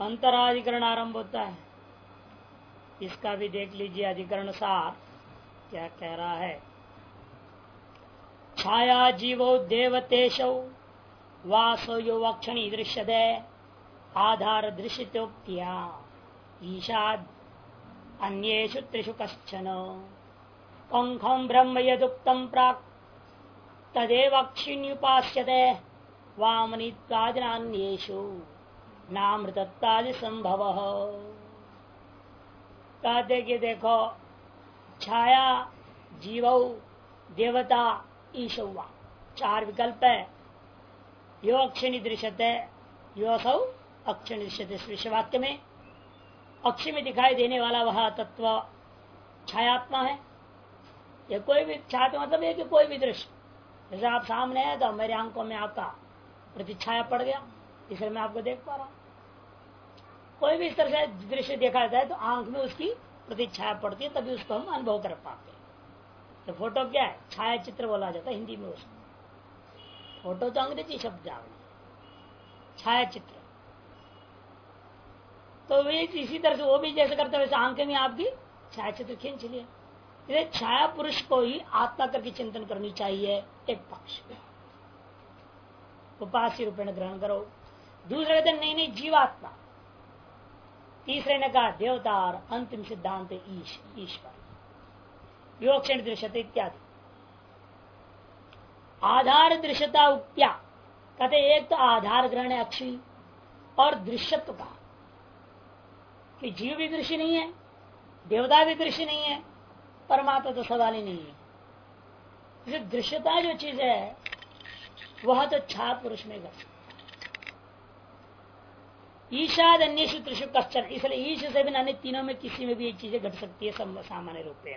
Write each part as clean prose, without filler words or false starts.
अंतराधिकरण आरंभ होता है। इसका भी देख लीजिए अधिकरण सार क्या कह रहा है। छाया जीवो देवतेशौ वासो यो वक्षणी दृश्यते आधार दृश्यतोक्त्या ईशाद अन्येषु त्रिषु कश्चन पंखम ब्रह्म यदुक्तम प्राक् तदेव अक्षिण्युपास्यते वामनित्वादिनान्येषु नामृतत्वादि संभव। कहते कि देखो छाया जीवौ देवता ईशौवा चार विकल्प है। यो अक्षिणी दृश्यते यो असौ अक्षिणी दृश्यते। इस विषयवाक्य में अक्षि में दिखाई देने वाला वह तत्व छायात्मा है। या कोई भी छाया मतलब है कि कोई भी दृश्य, जैसे आप सामने है तो मेरे आंखों में आपका प्रतिछाया पड़ गया, इसलिए मैं आपको देख पा रहा हूं। कोई भी इस तरह से दृश्य देखा जाता है तो आंख में उसकी प्रतिछाया पड़ती है, तभी उसको हम अनुभव कर पाते हैं। तो फोटो क्या है? छाया चित्र बोला जाता है हिंदी में उसको। फोटो तो अंग्रेजी शब्द आ गया, छाया चित्र। तो वे इसी तरह से वो भी जैसे करते वैसे आंख में आपकी छाया चित्र खींच लिया। इसलिए छाया पुरुष को ही आत्मा करके चिंतन करनी चाहिए, एक पक्ष उपास्य रूपेण ग्रहण करो। दूसरे कहते नहीं जीवात्मा। तीसरे ने कहा देवता और अंतिम सिद्धांत ईश्वर। योक्षण दृश्यते इत्यादि। आधार दृश्यता उक्त्या कहते एक तो आधार ग्रहण है अक्षी और दृश्यत्व का कि जीव भी दृश्य नहीं है, देवता भी दृश्य नहीं है, परमात्मा तो सवाल ही नहीं है। दृश्यता जो चीज है वह तो छा पुरुष में घट। ईशाद अन्येषु त्रिषु कश्चन, इसलिए ईश से भी अन्य तीनों में किसी में भी ये चीजें घट सकती है सामान्य रूपेण।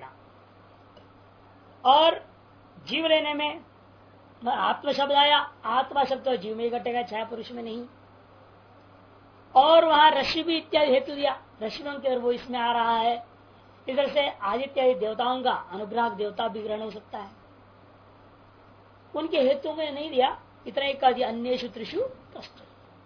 और जीव लेने में आत्मा शब्द आया, आत्मा शब्द तो जीव में घटेगा, छाया पुरुष में नहीं। और वहां ऋषि भी इत्यादि हेतु दिया, ऋषियों के वो इसमें आ रहा है। इधर से आदित्य देवताओं का अनुग्रह देवता भी ग्रहण हो सकता है, उनके हेतु में नहीं दिया। इतना एक कह दिया अन्येषु त्रिषु कश्चन।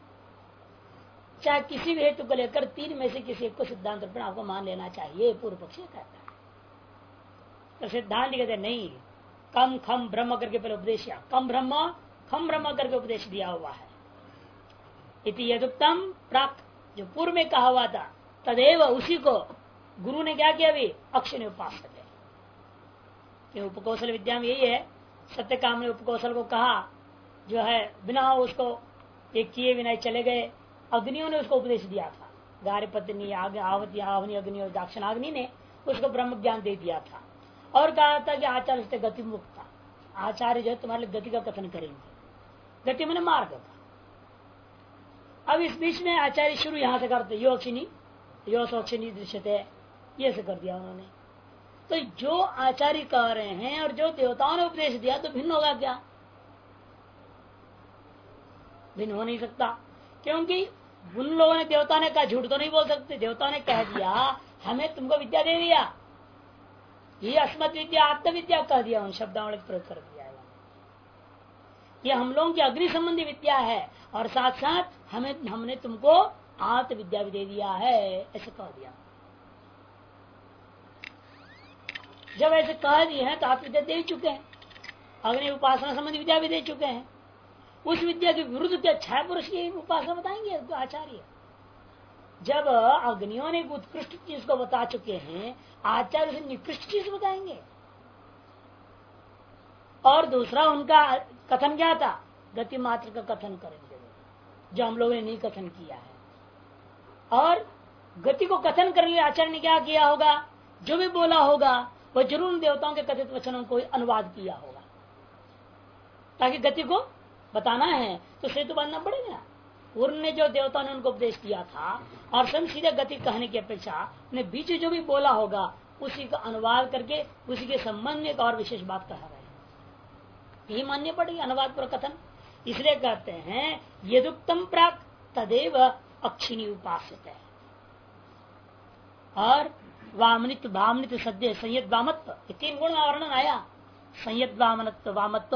चाहे किसी भी हेतु को लेकर तीन में से किसी एक को सिद्धांत रूप में आपको मान लेना चाहिए, पूर्व पक्षी कहता है। तो सिद्धांत कहते नहीं, कम खम ब्रह्म करके पहले उपदेश किया, कम ब्रह्म खम ब्रह्म करके उपदेश दिया हुआ है। इति यदुक्तम प्राक, जो पूर्व में कहा हुआ था तदेव उसी को गुरु ने क्या किया? अभी अक्षय उपास है। उपकौशल विद्या में यही है, सत्य काम ने उपकौशल को कहा जो है बिना उसको एक किए बिना चले गए। अग्नियों ने उसको उपदेश दिया था, गार्य पत्नी आवती आवनी अग्नि और दाक्षिणाग्नि ने उसको ब्रह्म ज्ञान दे दिया था और कहा था कि आचार्य से गति मुक्त था। आचार्य जो तुम्हारे गति का कथन करेंगे, गति मैंने मार्ग था। अब इस बीच में आचार्य शुरू यहां से करते योक्षिणी योक्षिणी दृश्यते, ये से कर दिया उन्होंने। तो जो आचार्य कह रहे हैं और जो देवताओं ने उपदेश दिया तो भिन्न होगा क्या? भिन्न हो नहीं सकता, क्योंकि उन लोगों ने देवता ने कहा, झूठ तो नहीं बोल सकते। देवता ने कह दिया हमें तुमको विद्या दे दिया, ये अस्मत् विद्या आत्मविद्या कह दिया, उन शब्दावली प्रयोग कर दिया है। ये हम लोगों की अग्नि संबंधी विद्या है और साथ साथ हमने तुमको आत्मविद्या भी दे दिया है, ऐसे कह दिया। जब ऐसे कह दिए हैं तो आत्मविद्या दे चुके हैं, अग्नि उपासना संबंधी विद्या भी दे चुके हैं। उस विद्या के विरुद्ध क्या छाया पुरुष की उपासना बताएंगे आचार्य? जब अग्नियों ने उत्कृष्ट चीज को बता चुके हैं, आचार्य से निकृष्ट चीज बताएंगे। और दूसरा उनका कथन क्या था? गति मात्र का कथन करेंगे, जो हम लोगों ने नहीं कथन किया है। और गति को कथन करने के लिए आचार्य ने क्या किया होगा? जो भी बोला होगा वह जरूर देवताओं के कथित वचनों को अनुवाद किया होगा, ताकि गति को बताना है तो सेतु बांधना पड़ेगा। उन्होंने जो देवताओं ने उनको उपदेश दिया था और स्वयं सीधे गति कहने की अपेक्षा ने बीच जो भी बोला होगा उसी का अनुवाद करके उसी के संबंध में एक और विशेष बात कह रहे हैं, यही माननी पड़ेगी अनुवाद पर कथन। इसलिए कहते हैं यदुक्तम प्राक तदेव अक्षिणी उपासित है। और वामनित्व भामनित्व सद्य संयत वामत्व, तीन गुण का वर्णन आया। संयत वामनत्व वामत्व,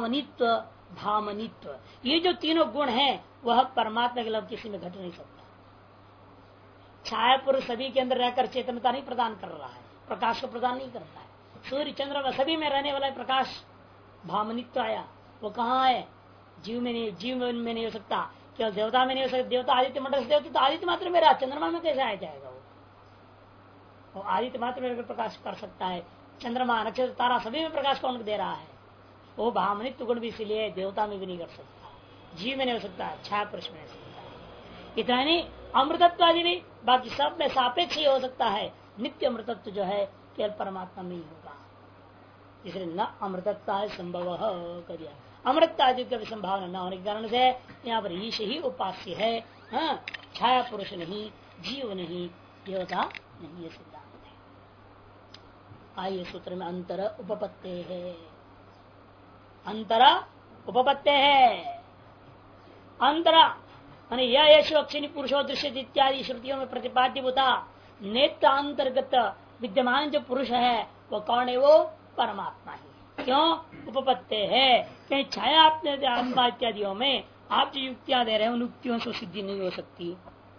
वामनित्व भामनित्व, ये जो तीनों गुण हैं वह परमात्मा के लग किसी में घट नहीं सकता। छाया पुरुष सभी के अंदर रहकर चेतनता नहीं प्रदान कर रहा है, प्रकाश को प्रदान नहीं करता है। सूर्य चंद्रमा सभी में रहने वाला प्रकाश भामनित्व आया, वो कहाँ है? जीव में नहीं, जीव में नहीं हो सकता, केवल देवता में नहीं हो सकता। देवता आदित्य मंडल से देवता तो आदित्य मात्र में रहा, चंद्रमा में कैसे आ जाएगा? वो आदित्य मात्र में प्रकाश कर सकता है। चंद्रमा नक्षत्र तारा सभी में प्रकाश कौन दे रहा है? वो भामनित्व गुण भी इसलिए देवता में भी नहीं कर सकता, जीव में नहीं हो सकता, छाया पुरुष में नहीं सकता है। इतना नहीं, अमृतत्व आदि भी बाकी सब में सापेक्ष ही हो सकता है। नित्य अमृतत्व जो है केवल परमात्मा में ही होगा, इसलिए न अमृतत्व संभव कर दिया। अमृत आदि का भी संभावना न होने के कारण से यहाँ पर ईश ही उपास्य है। हाँ, छाया पुरुष नहीं, जीव नहीं, देवता नहीं, ये सिद्धांत है। आइए सूत्र में अंतर उपपत्ते है, अंतर उपपत्ते है। अंतरा माने यश अक्षिणी पुरुषो दृश्य इत्यादि श्रुतियों में प्रतिपाद्य होता नेत्र अंतर्गत विद्यमान जो पुरुष है वो कौन है? वो परमात्मा ही। क्यों उपपत्ते है? कहीं छाया आत्मा इत्यादियों में आप जो युक्तियां दे रहे हैं उन युक्तियों से सिद्धि नहीं हो सकती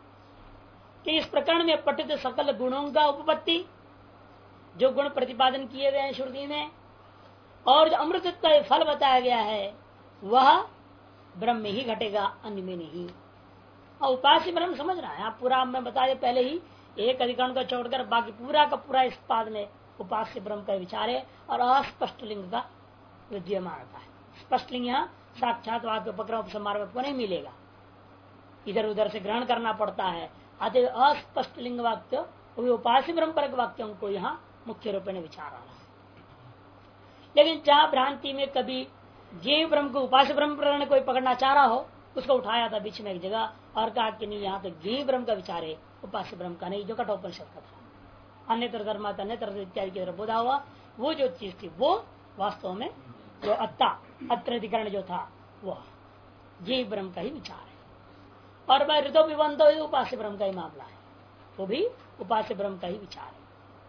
कि इस प्रकरण में पठित सकल गुणों का उपपत्ति, जो गुण प्रतिपादन किए गए हैं श्रुति में, और जो अमृतत्व का फल बताया गया है वह ब्रह्म में ही घटेगा, अन्य में नहीं। और उपास्य ब्रह्म समझ रहा है आप पूरा, मैं बताया पहले ही, एक अधिकरण को छोड़कर बाकी पूरा का पूरा इस पाद में उपास्य ब्रह्म का विचार है और अस्पष्ट लिंग का विद्यमानता है। स्पष्ट लिंग यहाँ साक्षात वाक्य उपक्रम उपसंहार को नहीं मिलेगा, इधर उधर से ग्रहण करना पड़ता है। अतः अस्पष्ट लिंग वाक्य उपास्य ब्रह्म परक वाक्यों को यहाँ मुख्य रूप में विचार आ रहा है। लेकिन जहाँ भ्रांति में कभी जीव ब्रह्म को उपास्य ब्रह्म प्रकरण कोई पकड़ना चाह रहा हो, उसको उठाया था बीच में एक जगह और कहा कि नहीं, यहाँ तो जीव ब्रह्म का विचार है, उपास्य ब्रह्म का नहीं, जो कठोपनिषद का था। अन्यत्र धर्म अन्यत्र इत्यादि की तरफ बोधा हुआ वो जो चीज थी वो वास्तव में जो अत्र अधिकरण जो था वह जीव ब्रह्म का ही विचार है। और भाई ऋतु विबंध उपास्य ब्रह्म का ही मामला है, वो भी उपास्य ब्रह्म का ही विचार है।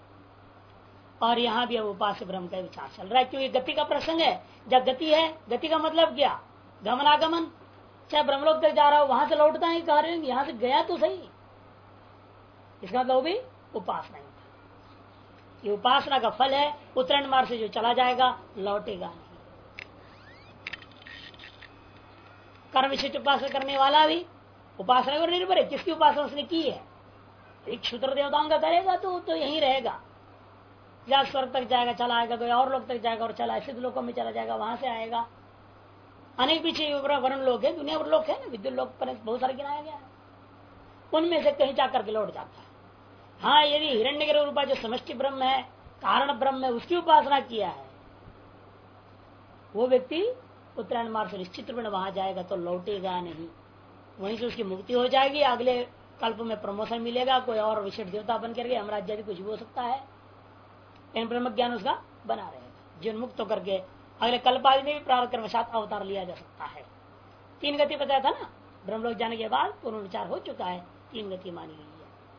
और यहाँ भी अब उपास्य ब्रह्म का विचार चल रहा है, क्योंकि गति का प्रसंग है। जब गति है, गति का मतलब क्या? गमनागमन। चाहे ब्रह्मलोक तक जा रहा हो वहां से लौटता है, कह रहे हैं यहाँ से गया तो सही, इसका मतलब भी उपासना ही था। ये उपासना का फल है, उत्तरायण मार्ग से जो चला जाएगा लौटेगा नहीं। कर्म विशिष्ट उपासना करने वाला भी उपासना पर निर्भर है, किसकी उपासना उसने की है। एक क्षुद्र देवताओं का करेगा तो यहीं रहेगा, या स्वर्ग तक जाएगा चला आएगा, कोई और लोग तक जाएगा और चला सिद्ध लोगों में चला जाएगा, वहां से आएगा। अनेक पीछे वर्ण लोग है, दुनिया भर लोग है ना, विद्युत लोग पर बहुत सारे गिनाया गया है, उनमें से कहीं जाकर के लौट जाता है। हाँ, यदि हिरण्यगर्भ रूपा जो समष्टि ब्रह्म है, कारण ब्रह्म है, उसकी उपासना किया है, वो व्यक्ति उत्तरायण मार्ग से निश्चित रूप में वहां जाएगा तो लौटेगा नहीं, वहीं से उसकी मुक्ति हो जाएगी। अगले कल्प में प्रमोशन मिलेगा, कोई और विशिष्ट देवता बन करके यमराज आदि कुछ भी हो सकता है, इन ब्रह्म ज्ञान उसका बना रहेगा। जीवन मुक्त होकर के अगले कल्प आदि में भी प्रारब्ध कर्मवशात अवतार लिया जा सकता है। 3 गति बताया था ना, ब्रह्मलोक जाने के बाद पूर्ण विचार हो चुका है, 3 गति मानी गई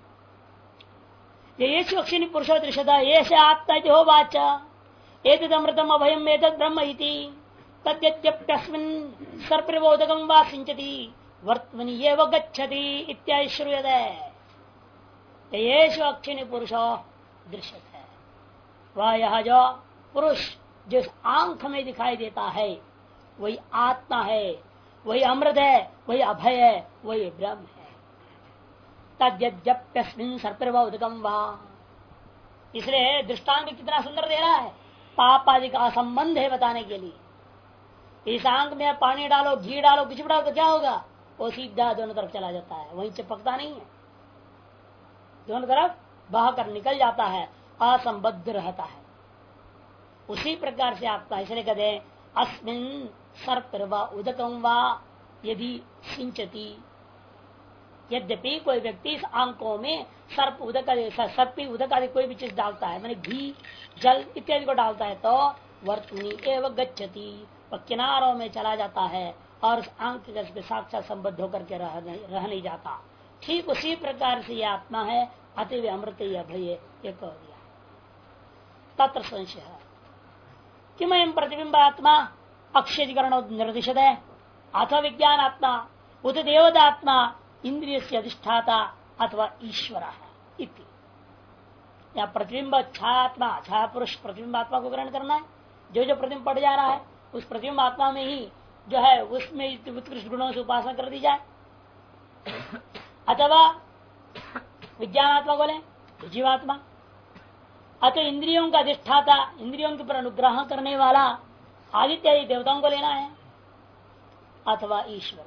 है। ये अक्षिणी पुरुषो दृश्यता ये से आत्मा हो वाचा एतद अमृतम अभयम एतद ब्रह्म इति तद्यप्यस्मिन् सर्परिबोधकं वा सिंचति वर्त्मनि एव गच्छति इत्यादि श्रूयते। येषु अक्षिणी पुरुषो दृश्यते, वह यह जो पुरुष जिस आंख में दिखाई देता है वही आत्मा है, वही अमृत है, वही अभय है, वही ब्रह्म है। तद्यप्यस्मिन् सर्परिबोधकं वा, इसलिए दृष्टांत कितना सुंदर दे रहा है, पाप आदि का असंबंध है बताने के लिए। इस आंख में पानी डालो, घी डालो, कुछ भी डालो तो क्या होगा? वो सीधा दोनों तरफ चला जाता है, वहीं चिपकता नहीं है, दोनों तरफ बह कर निकल जाता है, असंबद्ध रहता है। उसी प्रकार से आपका इसलिए कहते हैं अस्मिन् सर्परिवा उदकं वा यदि सिंचती, यद्यपि कोई व्यक्ति इस आंकों में सर्प उदक आदि कोई भी चीज डालता है, मैंने घी जल इत्यादि को डालता है, तो वर्तनी एवं गच्छति, वह किनारों में चला जाता है और उस आंक के साक्षात संबद्ध होकर के रह नहीं जाता। ठीक उसी प्रकार से यह आत्मा है, अति अमृत अभय ये कह दिया। तत्र संशय है किम प्रतिबिंब आत्मा अक्षयकरण निर्दिशत है, अथ विज्ञान आत्मा उत देवता आत्मा इंद्रिय से अधिष्ठाता अथवा ईश्वर इति। या प्रतिबिंब छायात्मा, छाया पुरुष प्रतिबिंब आत्मा को ग्रहण करना है। जो जो प्रतिबिंब पड़ जा रहा है उस प्रतिबिंब आत्मा में ही जो है उसमें उत्कृष्ट गुणों से उपासना कर दी जाए। अथवा विज्ञानात्मा बोले जीवात्मा, अतः इंद्रियों का अधिष्ठाता, इंद्रियों के ऊपर अनुग्रह करने वाला आदित्य देवताओं को लेना है। अथवा ईश्वर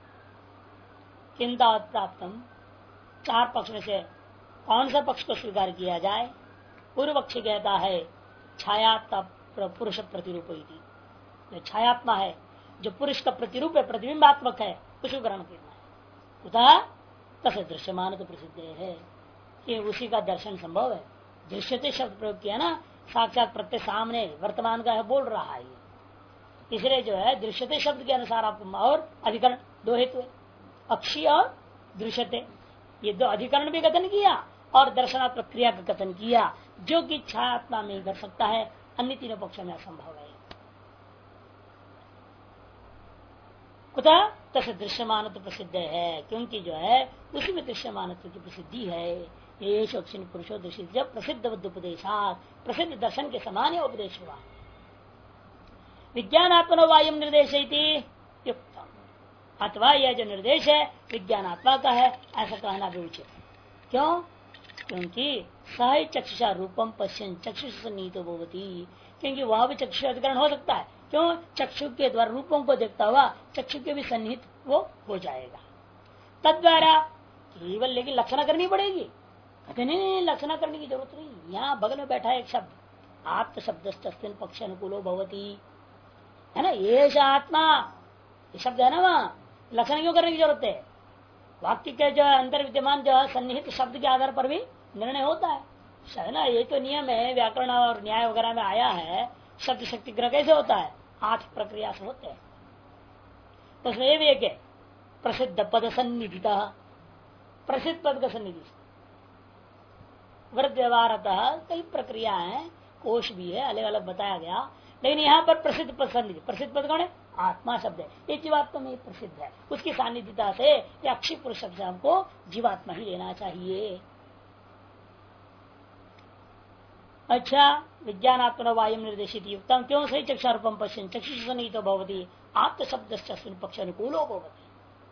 किंता प्राप्तम, चार पक्ष में से कौन सा पक्ष को स्वीकार किया जाए? पूर्व पक्ष कहता है छायात्मा पुरुष प्रतिरूप, जो छायात्मा है, जो पुरुष का प्रतिरूप है, प्रतिबिंबात्मक है, उसको ग्रहण करना है। उता तसे दृश्यमान तो प्रसिद्ध है कि उसी का दर्शन संभव है। दृश्यते शब्द प्रयोग किया ना, साक्षात प्रत्यय सामने वर्तमान का है बोल रहा है। इसलिए जो है दृश्यते शब्द के अनुसार आपको और अधिकरण दो हेतु है, अक्षी और दृश्यते, ये दो अधिकरण भी कथन किया और दर्शनात्मक क्रिया का कथन किया, जो कि छायात्मा में ही कर सकता है, अन्य तीनों पक्षों में असंभव है। कुतः तसे दृश्यमान प्रसिद्ध है, क्योंकि जो है उसी में दृश्यमान की प्रसिद्धि है। ये अक्षिण पुरुषो दृश्य जब प्रसिद्ध उपदेशात, प्रसिद्ध दर्शन के समान ही उपदेश हुआ। विज्ञानात्मनो वायम निर्देश युक्तम, अथवा यह जो निर्देश है विज्ञानात्मा का है, ऐसा कहना भी उचित। क्यों? क्योंकि सह चक्षुषा रूपम पश्यन चक्षुष सन्निहितो भवति, क्योंकि वह भी चक्षु अधिकरण हो सकता है। क्यों? चक्षु के द्वारा रूपों को देखता हुआ चक्षु के भी सन्निहित वो हो जाएगा। तद द्वारा केवल लेकिन लक्षणा करनी पड़ेगी। कहते नहीं, लक्षणा करने की जरूरत नहीं। यहाँ बगल में बैठा है एक शब्द, आत्म शब्द पक्ष अनुकूलो भवती, है ना, ये आत्मा, ये शब्द है ना, वहाँ लक्षण क्यों करने की जरूरत है? वाक्य के जो अंतर विद्यमान जो सन्निहित शब्द के आधार पर भी निर्णय होता है ना। ये तो नियम है, व्याकरण और न्याय वगैरह में आया है। शब्द शक्ति ग्रह कैसे होता है? 8 प्रक्रिया से होते हैं। तो उसमें भी एक है प्रसिद्ध पद सन्निधि, प्रसिद्ध पद का सन्निधि वृद्ध व्यवहारतः कई प्रक्रिया है, कोश भी है, अलग अलग बताया गया। लेकिन यहाँ पर प्रसिद्ध पद सन्निधि, प्रसिद्ध पद कौन है? आत्मा शब्द है। ये जीवात्मा में प्रसिद्ध है, उसकी सानिध्यता से अक्षी पुरुष शब्द हमको जीवात्मा ही लेना चाहिए। अच्छा, विज्ञानात्मनो वायम निर्देशित युक्तम, क्यों सही चक्षारूपम पश्यन चक्षुष सन्निहितो भवति आत्म शब्द पक्ष अनुकूलो भवति।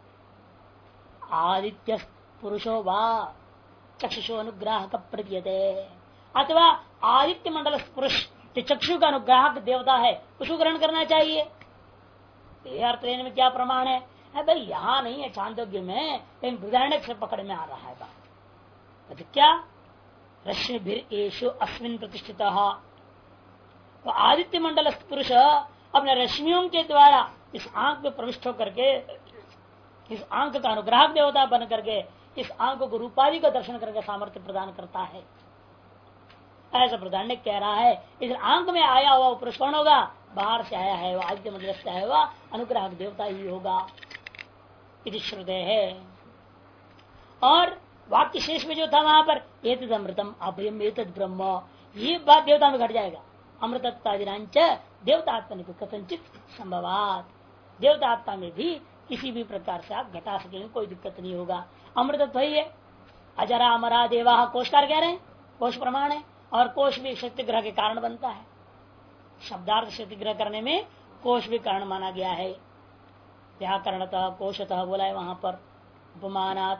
आदित्य पुरुषो वा चक्षुषो अनुग्राह का प्रतीयते, अथवा आदित्य मंडल पुरुष चक्षु का अनुग्राहक देवता है, उसको ग्रहण करना चाहिए। अर्थ लेने में क्या प्रमाण है? भाई यहाँ नहीं है छांदोग्य में, लेकिन बृहदारण्यक से पकड़ में आ रहा है बात। तो क्या रश्मिभिरेषु अस्मिन् प्रतिष्ठित, तो आदित्य मंडल पुरुष अपने रश्मियों के द्वारा इस आंख में प्रविष्ट होकर के, इस आंख का अनुग्राहक देवता बन करके इस आंख को रूपादि का दर्शन करके सामर्थ्य प्रदान करता है। ऐसा प्रधान कह रहा है। इस आंख में आया हुआ पुरुष कौन होगा? बाहर से आया है, वो आदित्य मंडल से आया हुआ अनुग्राहक देवता ही होगा, इति श्रुते है। और वाक्य शेष में जो था वहां पर एतद अमृतम अभयम एतद ब्रह्म, ये बात देवता में घट जाएगा। अमृतत्वादिनांच देवतात्मा को कथनचित संभवात, देवतात्मा में भी किसी भी प्रकार से आप घटा सकेंगे, कोई दिक्कत नहीं होगा। अमृतत्व ही है। अजरा अमरा देवा कोशकार कह रहे हैं, कोश प्रमाण है, और कोश भी शक्ति ग्रह के कारण बनता है। शब्दार्थ शक्ति ग्रह करने में कोश भी कारण माना गया है। व्याकरणतः कोशतः बोला है वहां पर, उपमानात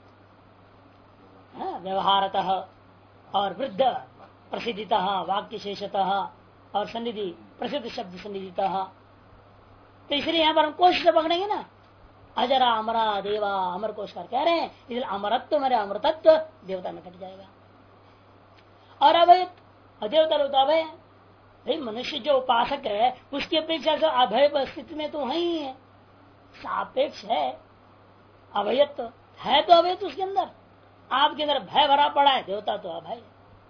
व्यवहारतः और वृद्ध प्रसिद्धितः वाक्य शेषतः और सन्निधि प्रसिद्ध शब्द सन्निधितः। तो इसलिए यहाँ पर हम कोश से पकड़ेंगे ना, अजरा अमरा देवा, अमर कोशकार कह रहे हैं, इसलिए अमरत्व मेरे अमृतत्व देवता में कट जाएगा। और अभय अदेवता होता अभय, भाई मनुष्य जो उपासक है उसकी अपेक्षा से अभय स्थिति में तो ही है, सापेक्ष है। अभयत्व है तो अभय तो उसके अंदर, आपके अंदर भय भरा पड़ा है, देवता तो अभय।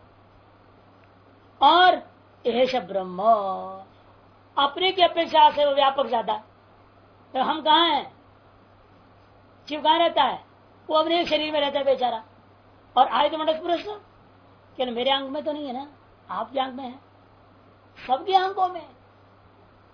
और एष ब्रह्म अपने की अपेक्षा से वो व्यापक ज्यादा। तो हम कहाँ हैं? शिव कहाँ रहता है? वो अपने एक शरीर में रहता है बेचारा। और आदित्य मंडल पुरुष तो क्या मेरे आंख में तो नहीं है ना, आपकी आंख में है, सबकी आंखों में,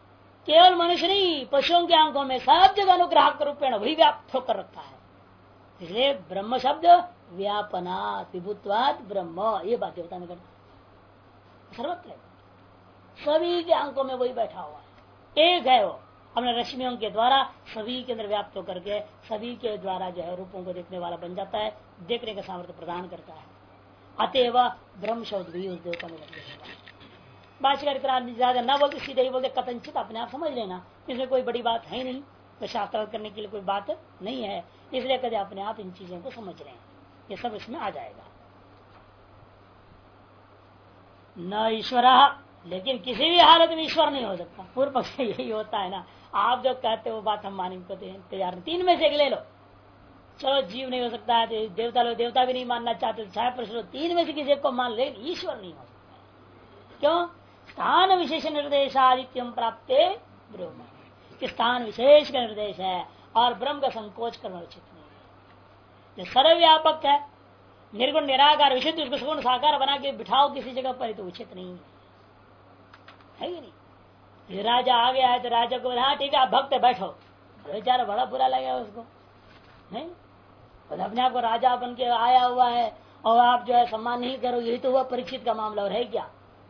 केवल मनुष्य नहीं पशुओं की आंखों में, सब जगह अनुग्राहक रूपेण वही व्याप्त होकर रखा है। इसलिए ब्रह्म शब्द व्यापनात् विभुत्वात् ब्रह्म, ये बात देवता ने करना सर्वत्र सभी के अंकों में वही बैठा हुआ है, एक है वो अपने रश्मियों के द्वारा सभी के अंदर व्याप्त होकर के सभी के द्वारा जो है रूपों को देखने वाला बन जाता है, देखने का सामर्थ्य प्रदान करता है। अतएव ब्रह्म शब्द भी उस देवता में लग जाएगा। भाष्यकार ज्यादा न बोलते सीधे ही बोलते कथनचित, अपने आप समझ लेना, इसमें कोई बड़ी बात है नहीं, तो शास्त्र करने के लिए कोई बात नहीं है, इसलिए कभी अपने आप इन चीजों को समझ रहे हैं, ये सब इसमें आ जाएगा। न ईश्वर, लेकिन किसी भी हालत में ईश्वर नहीं हो सकता। पूर्व पक्ष यही होता है ना, आप जो कहते हो वो बात हम मानने को तैयार नहीं, तीन में से एक ले लो, चलो जीव नहीं हो सकता है तो देवता लोग देवता भी नहीं मानना चाहते, छाया प्रश्न तीन में से किसी को मान ले, ईश्वर नहीं हो सकता। क्यों? स्थान विशेष निर्देशादित्यम प्राप्त ब्रह्म, स्थान विशेष का निर्देश है और ब्रह्म का संकोच करना उचित नहीं है। जो सर्वव्यापक है, निर्गुण निराकार विशुद्ध, उसको सगुण साकार बना के बिठाओ किसी जगह पर, तो उचित नहीं है कि नहीं? ये राजा आ गया है तो राजा को हाँ ठीक है आप भक्त बैठो, बेचारा बड़ा बुरा लगेगा उसको, नहीं? और अपने आप को राजा बन के आया हुआ है और आप जो है सम्मान नहीं करो, यही तो हुआ परीक्षित का मामला। और है क्या,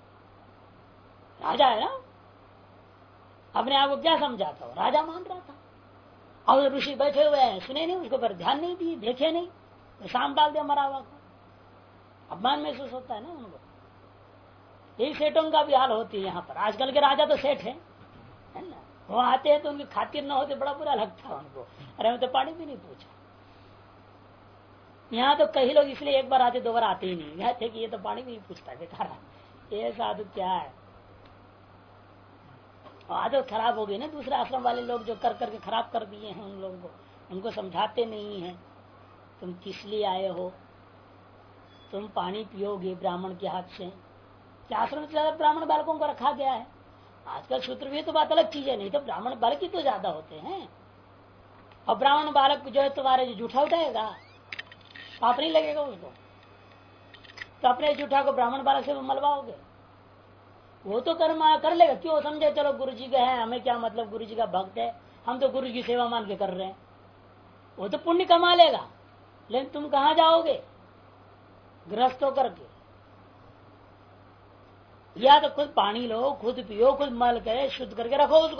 राजा है ना, अपने आप को क्या समझा था, राजा मान रहा था। और ऋषि बैठे हुए हैं, सुने नहीं, उसके ऊपर ध्यान नहीं दिए, देखे नहीं, तो शाम डाल दिया मरा हुआ को, अपमान महसूस होता है ना उनको। यही सेठों का भी हाल होती है यहाँ पर। आजकल के राजा तो सेठ है ना, वो आते हैं तो उनकी खातिर न होते, बड़ा बुरा लगता है उनको, अरे मैं तो पानी भी नहीं पूछा। यहाँ तो कई लोग इसलिए एक बार आते दो बार आते ही नहीं, यहाँ थे कि ये तो पानी भी नहीं पूछता बेकार, ये साधु क्या है। आदत खराब हो गई ना, दूसरे आश्रम वाले लोग जो कर करके खराब कर दिए हैं उन लोगों को, उनको समझाते नहीं है, तुम किस लिए आए हो, तुम पानी पियोगे ब्राह्मण के हाथ से। क्या आश्रम में ज्यादा ब्राह्मण बालकों को रखा गया है, आजकल सूत्र भी तो बात अलग चीज है, नहीं तो ब्राह्मण बालक ही तो ज्यादा होते हैं। और ब्राह्मण बालक जो है तुम्हारे जो जूठा उठाएगा, पाप नहीं लगेगा उसको, तो अपने जूठा को ब्राह्मण बालक से मलवाओगे, वो तो कर्म कर लेगा। क्यों? समझे चलो गुरु जी के हैं, हमें क्या मतलब, गुरु जी का भक्त है, हम तो गुरु जी की सेवा मान के कर रहे हैं, वो तो पुण्य कमा लेगा। लेकिन तुम कहाँ जाओगे गृहस्थ होकर के? या तो खुद पानी लो, खुद पियो, खुद मल के शुद्ध करके रखो उसको।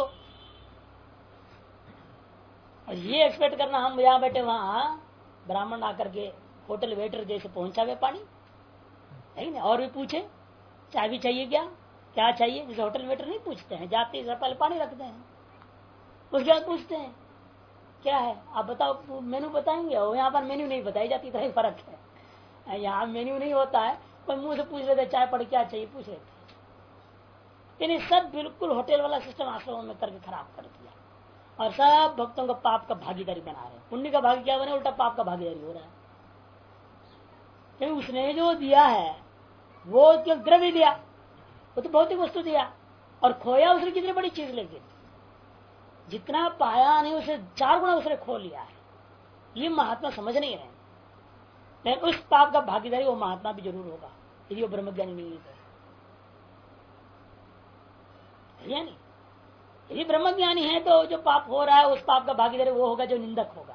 और ये एक्सपेक्ट करना हम यहाँ बैठे वहां ब्राह्मण आकर के होटल वेटर जैसे पहुंचा हुए पानी है ना, और भी पूछे चाय भी चाहिए क्या, क्या चाहिए, जैसे होटल वेटर नहीं पूछते हैं, जाते हैं पहले पानी रखते हैं, उसके बाद पूछते हैं क्या है आप बताओ, मेनू बताएंगे। और यहाँ पर मेन्यू नहीं बताई जाती, तो फर्क है। यहाँ मेन्यू नहीं होता है, कोई मुंह से पूछ लेते चाय पड़ क्या चाहिए पूछ लेते। यानी सब बिल्कुल होटल वाला सिस्टम आश्रमों में करके खराब कर दिया, और सब भक्तों को पाप का भागीदारी बना रहे हैं। पुण्य का भागी क्या बने, उल्टा पाप का भागीदारी हो रहा है। क्योंकि उसने जो दिया है वो केवल द्रव्य दिया, वो तो भौतिक वस्तु दिया, और खोया उसने कितनी बड़ी चीज, लेकिन जितना पाया नहीं उसे 4 गुना उसने खो लिया है। ये महात्मा समझ नहीं रहे, लेकिन उस पाप का भागीदारी वो महात्मा भी जरूर होगा यदि वो ब्रह्मज्ञानी नहीं है। नहीं, यदि ब्रह्मज्ञानी है तो जो पाप हो रहा है उस पाप का भागीदारी वो होगा जो निंदक होगा,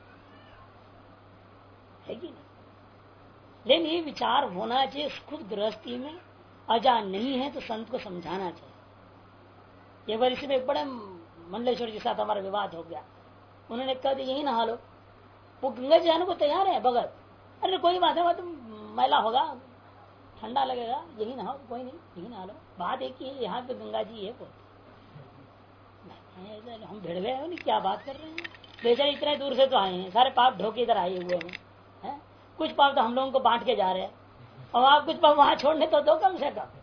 है कि नहीं? लेकिन ये विचार होना चाहिए खुद गृहस्थी में, अजान नहीं है तो संत को समझाना चाहिए। एक बार इसमें एक बड़े मंडलेश्वर के साथ हमारा विवाद हो गया, उन्होंने कहा यही नहा लो, वो गंगा जाने को तैयार है बगल, अरे कोई बात है, तुम मैला होगा ठंडा लगेगा, यही नहाओ, कोई नहीं यही नहा लो। बात एक ही है, यहाँ पे गंगा जी है, हम भिड़ गए नहीं, क्या बात कर रहे हैं, बेचारे इतने दूर से तो आए हैं, सारे पाप ढोके इधर आए हुए हैं, कुछ पाप तो हम लोगों को बांट के जा रहे हैं, और आप कुछ पाप वहां छोड़ने तो दो कम से कम।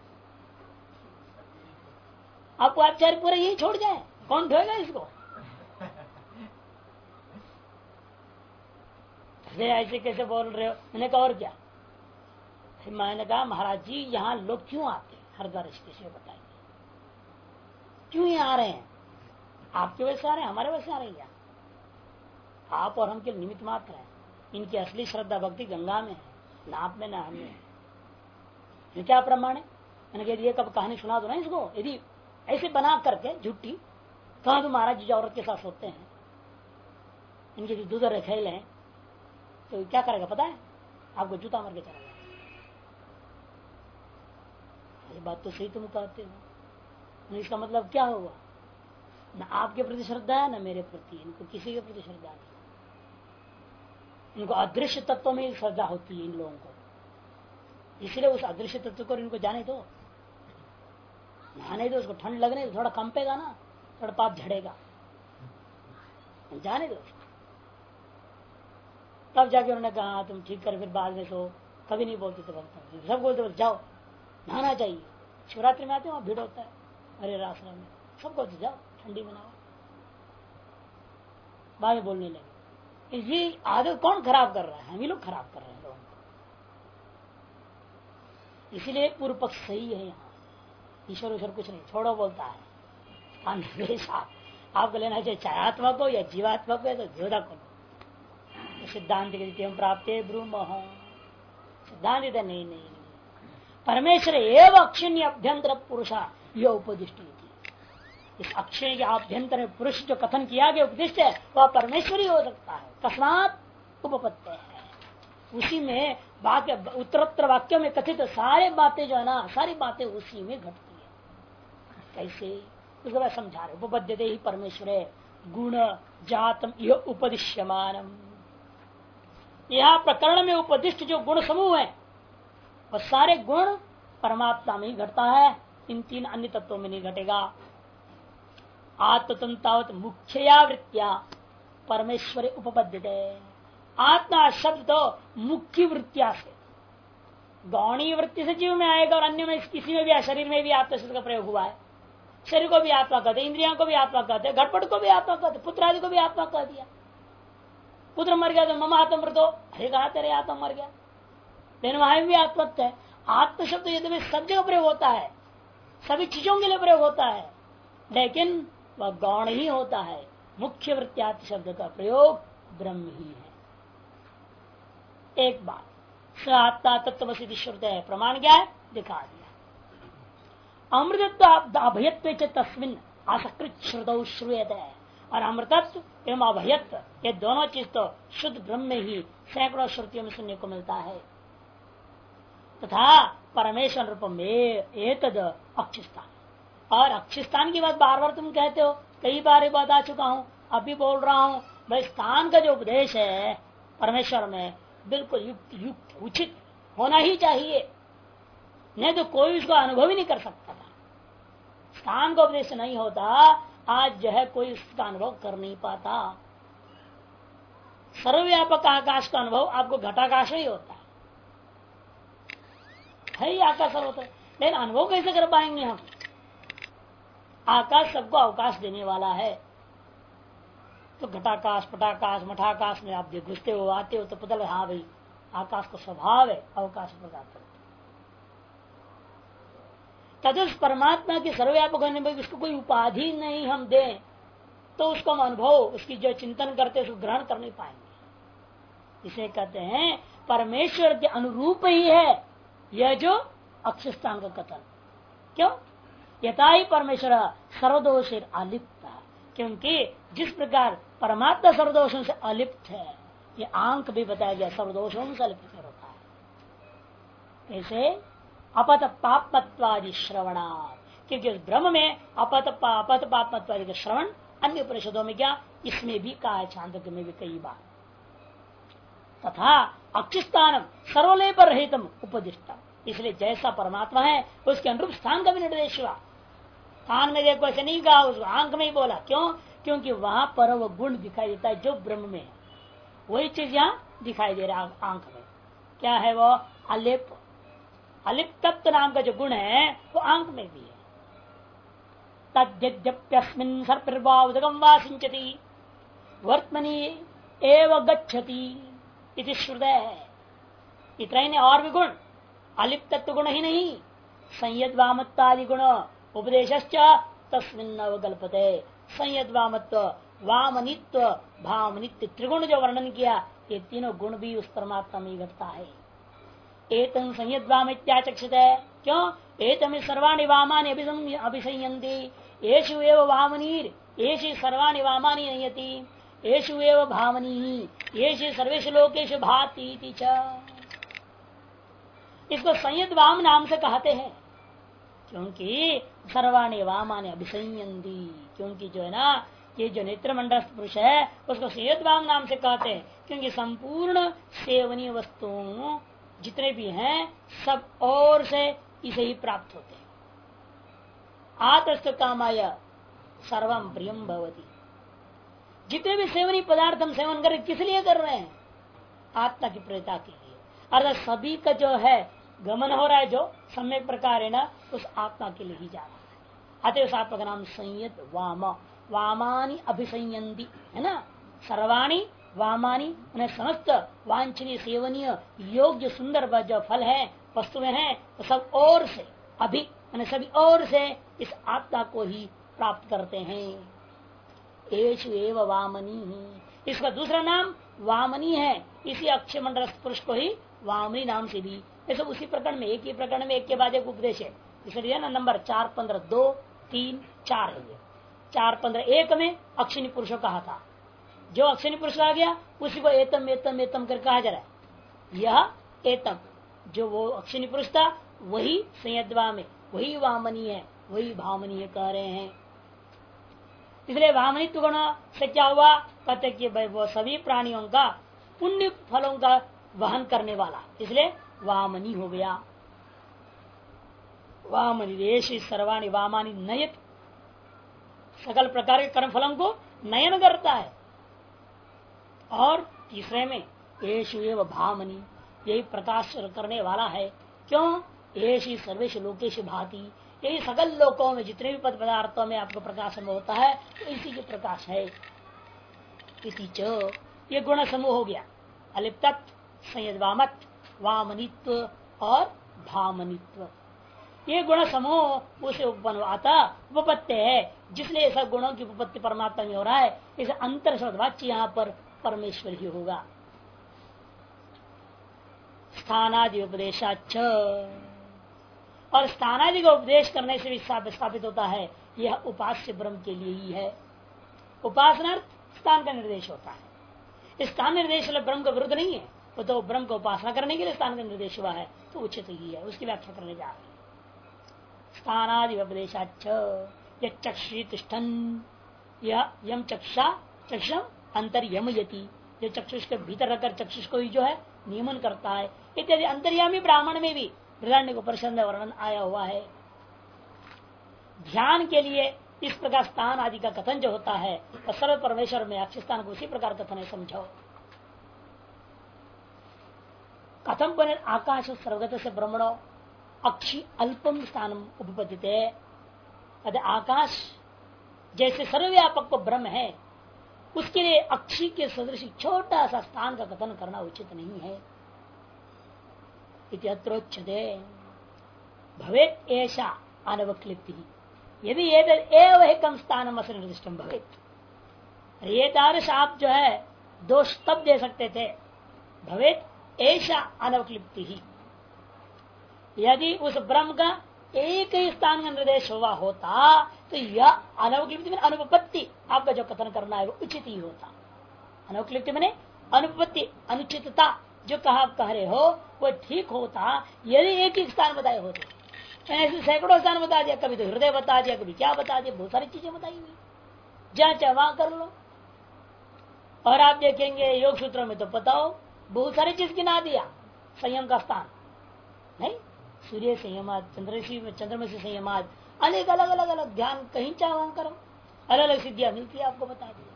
आपको आचार्य पूरा यही छोड़ जाए, कौन ढोएगा इसको? ऐसे कैसे बोल रहे हो? मैंने कहा और क्या? मैंने कहा महाराज जी यहाँ लोग क्यों आते हैं हरिद्वार ऋषिकेश से बताइए, क्यों यहाँ आ रहे हैं? आपके वजह से आ रहे हैं, हमारे वजह से आ रहे हैं? आप और हम के निमित्त मात्र हैं, इनकी असली श्रद्धा भक्ति गंगा में है, ना आप में ना हमें। ये क्या प्रमाण है? मैंने कहा ये कब कहानी सुना दो ना इसको, यदि ऐसे बना करके झूठी, कहा तो महाराज जी औरत के साथ सोते हैं, इनके जो दूध रखेल हैं, तो क्या करेगा पता है? आपको जूता मार के चला जाएगा। ये बात तो सही तुम कहते हो। इसका मतलब क्या हुआ? न आपके प्रति श्रद्धा है न मेरे प्रति, इनको किसी के प्रति श्रद्धा नहीं। इनको अदृश्य तत्व में श्रद्धा होती है इन लोगों को, इसलिए उस अदृश्य तत्व को इनको जाने दो, नहाने दो, उसको ठंड लगने दो, थोड़ा कंपेगा ना, थोड़ा पाप झड़ेगा, जाने दो। तब जाके उन्होंने कहा तुम ठीक कर, फिर बाद में सो कभी नहीं बोलते थे भक्त, सब बोलते जाओ नहाना चाहिए। शिवरात्रि में आते हैं वहां भीड़ होता है हरे आश्रम में, सब बोलते जाओ ठंडी में नहाओ। बाद में बोलने लगे। ये आदत कौन खराब कर रहा है? हम ही लोग खराब कर रहे हैं लोगों को। इसीलिए पूर्व पक्ष सही है। यहाँ ईश्वर ईश्वर कुछ नहीं, छोड़ो बोलता है। आपको लेना चाहिए चाहे आत्मा को या जीवात्मा को या तो ज्योदा को। सिद्धांत के प्राप्त ब्रूम सिद्धांत नहीं, नहीं नहीं परमेश्वर एवं अक्षिण्य अभ्यंतर पुरुषा यह उपदिष्ट। इस अक्षय के आभ्यंतर में पुरुष जो कथन किया गया उपदिष्ट है वह परमेश्वर ही हो सकता है। तस्मात् उपपत्ति है, उसी में वाक्य उत्तरोत्तर वाक्यों में कथित सारे बातें जो है ना, सारी बातें उसी में घटती है। कैसे उसको मैं समझा रहे। उपपद्यते ही परमेश्वर गुण जातम यह उपदिश्यमानम। यह प्रकरण में उपदिष्ट जो गुण समूह है वह सारे गुण परमात्मा में ही घटता है, इन तीन अन्य तत्वों में नहीं घटेगा। आत्मतंतावत मुख्यया वृत्तिया परमेश्वर उपपद्यते। आत्मा शब्द तो मुख्य वृत्तिया से, गौणी वृत्ति से जीव में आएगा और अन्य में किसी में भी, शरीर में भी आत्मा शब्द का प्रयोग हुआ है। शरीर को भी आत्मा कहते, इंद्रियों को भी आत्मा कहते, घटपट को भी आत्मा कहते, पुत्र आदि को भी आत्मा कह दिया। पुत्र मर गया तो मम आत्मृतो, अरे कहा तेरे आत्मा मर गया, लेकिन वहां भी आत्मत्व है। आत्म शब्द यदि में सब जगह प्रयोग होता है, सभी चीजों के लिए प्रयोग होता है, लेकिन वह गौण ही होता है। मुख्य वृत्त्यात्म शब्द का प्रयोग ब्रह्म ही है। एक बात स आत्मा तत्वसिद्धि श्रुत है, प्रमाण क्या है दिखा दिया। अमृतत्व अभयत्व तस्मिन आसकृत श्रुतौ श्रूयते है। और अमृतत्व एवं अभयत्व ये दोनों चीज तो शुद्ध ब्रह्म में ही सैकड़ों श्रुतियों में सुनने को मिलता है। तथा परमेश्वर रूप में एतद अक्षिस्थान। और अक्षिस्थान की बात बार बार तुम कहते हो, कई बार बता चुका हूं, अभी बोल रहा हूं भाई, स्थान का जो उपदेश है परमेश्वर में बिल्कुल युक्त युक्त उचित होना ही चाहिए, नहीं तो कोई उसको अनुभव ही नहीं कर सकता था। स्थान का उपदेश नहीं होता, आज जो है कोई उसका अनुभव कर नहीं पाता। सर्वव्यापक आकाश का अनुभव आपको घटाकाश में ही होता है ही आकाश होता है, लेकिन अनुभव कैसे कर पाएंगे हम? आकाश सबको अवकाश देने वाला है। तो घटाकाश पटाकाश मठाकाश में आप घुसते हो आते हो तो पता लगे हाँ भाई आकाश को स्वभाव है अवकाश प्रदान करते। तदुस परमात्मा के सर्वव्यापक होने में उसको कोई उपाधि नहीं हम दें तो उसको हम अनुभव, उसकी जो चिंतन करते उसको ग्रहण कर नहीं पाएंगे। इसे कहते हैं परमेश्वर के अनुरूप ही है यह जो अक्षस्थान का कथन। क्यों? यथा ही परमेश्वर सर्वदोष अलिप्त है, क्योंकि जिस प्रकार परमात्मा सर्वदोषों से अलिप्त है, ये आंक भी बताया गया सर्वदोषों से अलिप्त होता है। ऐसे अपत पापत्वादि श्रवणा, क्योंकि उस ब्रह्म में अपत पापत्वादि का श्रवण अन्य उपनिषदों में क्या इसमें भी कहा है, छांदोग्य में भी कई बार। तथा अक्षिस्थान सर्वलेप रहितम उपदिष्टम, इसलिए जैसा परमात्मा है उसके अनुरूप स्थान का भी निर्देश हुआ। कान में देखो ऐसे नहीं कहा, उसको आंख में ही बोला। क्यों? क्योंकि वहां पर वो गुण दिखाई देता है जो ब्रह्म में है, वही चीज यहाँ दिखाई दे रहा है आंख में। क्या है वो? अलिप। अलिप्तत्व नाम का जो गुण है वो आंख में भी है। तद्यप्यस्मिन् सर्पिर्वावदगम वा सिंचति वर्तमनि एव गच्छति इति श्रुतः है। इतना ही नहीं, और भी गुण, अलिप्तत्व गुण ही नहीं, संयत वामत्वादि गुण उपदेशश्च तस्मिन् अवकल्पते। संयत वामत्व, वामनित्व, भावनित्व त्रिगुण जो वर्णन किया, ये तीनों गुण भी उस परमात्मा में घटता है। एतं संयत वाम इत्याचक्षित है। क्यों? एतम सर्वाणि वामानि अभिसंयन्ति, येषु एव वामनीर येषु सर्वाणि वामानि नयति। येषु एव भावनी येषु सर्वेषु लोकेषु भाति इति च। इसको संयत वाम नाम से कहते हैं क्योंकि सर्वाणी वामाने अभिसंयंती, क्योंकि जो है ना ये जो नेत्र मंडलस्थ पुरुष है उसको संयत वाम नाम से कहते हैं क्योंकि संपूर्ण सेवनीय वस्तुओं जितने भी हैं सब और से इसे ही प्राप्त होते हैं। आतस्थ कामाय सर्वम प्रियम भवति, जितने भी सेवनीय पदार्थ हम सेवन कर किस लिए कर रहे हैं? आत्मा की प्रियता के लिए। अर्थात सभी का जो है गमन हो रहा है जो सम्यक प्रकार है ना उस आत्मा के लिए ही जा रहा है। अतः उस आत्मा का नाम संयत वाम, वामानी अभिसंयंती है ना। सर्वाणी वामानी उन्हें समस्त वांछनीय सेवनीय योग्य सुंदर जो फल है वस्तुएं हैं तो सब और से अभी सभी और से इस आत्मा को ही प्राप्त करते हैं। एषु एव वामनी, इसका दूसरा नाम वामनी है। इसी अक्षय मंडल पुरुष को ही वामनी नाम से भी ये सब उसी प्रकरण में एक ही प्रकरण में एक के बाद एक उपदेश है। इसलिए ना नंबर 4, 15, 2, 3, 4 है। ये 4, 15, 1 में अक्षिणी पुरुषों कहा था। जो अक्षिणी पुरुष आ गया उसी को एतम एतम एतम कर कहा जा रहा है। यह एतम जो वो अक्षिणी पुरुष था वही संयद्वा में वही वामनी है, वही भावनी कह रहे हैं। इसलिए वामनित्व गुण से क्या हुआ? कहते कि भाई वो सभी प्राणियों का पुण्य फलों का वहन करने वाला, इसलिए वामनी हो गया। वामनी देश सर्वाणी वामानी नयत, सकल प्रकार के कर्म फलों को नयन करता है। और तीसरे में येषु एव भामनी, यही प्रकाश करने वाला है। क्यों? येषु सर्वेषु लोकेषु भाति, यही सकल लोकों में जितने भी पद पदार्थों में आपको प्रकाशन होता है तो इसी के प्रकाश है। इसी च ये गुण समूह हो गया, अलिप्तत्व, संयद्वामत, वामनित्व और भामनित्व। ये गुण समूह उसे उपपत्ति है, जिसलिए सब गुणों की उपपत्ति परमात्मा में हो रहा है। इस अंतर शब्द वाच्य यहाँ पर परमेश्वर ही होगा। स्थानादि उपदेशाच, और स्थानादि का उपदेश करने से भी स्थापित होता है यह उपास्य ब्रह्म के लिए ही है। उपासना स्थान का निर्देश होता है। इस स्थान निर्देश ब्रह्म का विरुद्ध नहीं है, वो तो ब्रह्म को उपासना करने के लिए स्थान का निर्देश हुआ है, तो उचित ही है। उसकी व्याख्या करने जा रहे हैं। स्थानादि उपदेशाच चक्षु तिष्ठन, यह यम चक्षा चक्षम अंतर्यमयति, जो चक्षुष के भीतर रखकर चक्षुष को ही जो है नियमन करता है इत्यादि। अंतर्यामी ब्राह्मण में भी बृहदारण्यक उपनिषद में वर्णन आया हुआ है। ध्यान के लिए इस प्रकार स्थान आदि का कथन जो होता है तो सर्व परमेश्वर में अक्षय स्थान को उसी प्रकार कथन है, समझो। कथम पुनः आकाश सर्वगत से ब्रह्मणो अक्षि अल्पम स्थानम उपपद्यते, आकाश जैसे सर्वव्यापक को ब्रह्म है उसके लिए अक्षी के सदृश छोटा सा स्थान का कथन करना उचित नहीं है। इत्यत्रोच्यते भवेत ऐसा अनवक्लिप्ति, यदि एव एकम स्थानम असर निर्दिष्टम भवेत। ये तारस आप जो है दोष तब दे सकते थे, भवेत ऐसा अनवक्लिप्ति ही, यदि उस ब्रह्म का एक ही स्थान का निर्देश हुआ होता तो यह अनवक्लिप्ति में अनुपपत्ति आपका जो कथन करना है वो उचित ही होता। अनवक्लिप्ति मैंने अनुपपत्ति अनुचितता जो आप कह रहे हो वो ठीक होता यदि एक ही स्थान बताए होते। ऐसे सैकड़ों स्थान बता दिया, कभी तो हृदय बता दिया, कभी क्या बता दिया, बहुत सारी चीजें बताई हुई, जहाँ चाहे वहां कर लो। और आप देखेंगे योग सूत्रों में तो बताओ बहुत सारी चीज गिना दिया। संयम का स्थान नहीं, सूर्य संयमाद, चंद्रमा से संयमाद, अनेक अलग अलग अलग ध्यान कहीं चाहे वहां करो, अलग अलग सिद्धियां मिलती है, आपको बता दिया।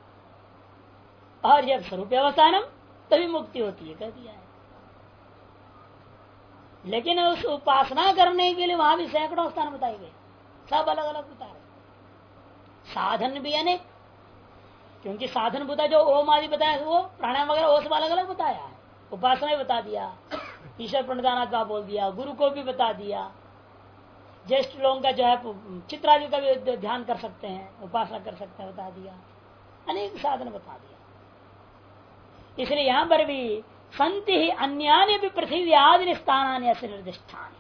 और जब स्वरूप अवस्थानम तभी मुक्ति होती है, कह दिया है। लेकिन उस उपासना करने के लिए वहां भी सैकड़ों स्थान बताए गए, सब अलग अलग बता रहे। साधन भी अनेक, क्योंकि साधन बता जो ओम आदि बताया वो प्राणायाम वगैरह वो सब अलग अलग बताया है। उपासना भी बता दिया, ईश्वर प्रणिधानाथ का बोल दिया, गुरु को भी बता दिया, ज्येष्ठ लोगों का जो है चित्र आदि का भी ध्यान कर सकते हैं, उपासना कर सकते हैं, बता दिया, अनेक साधन बता दिया। इसलिए यहाँ पर भी संति ही अन्यान्य भी पृथ्वी आदि स्थान ऐसे निर्दिष्टान,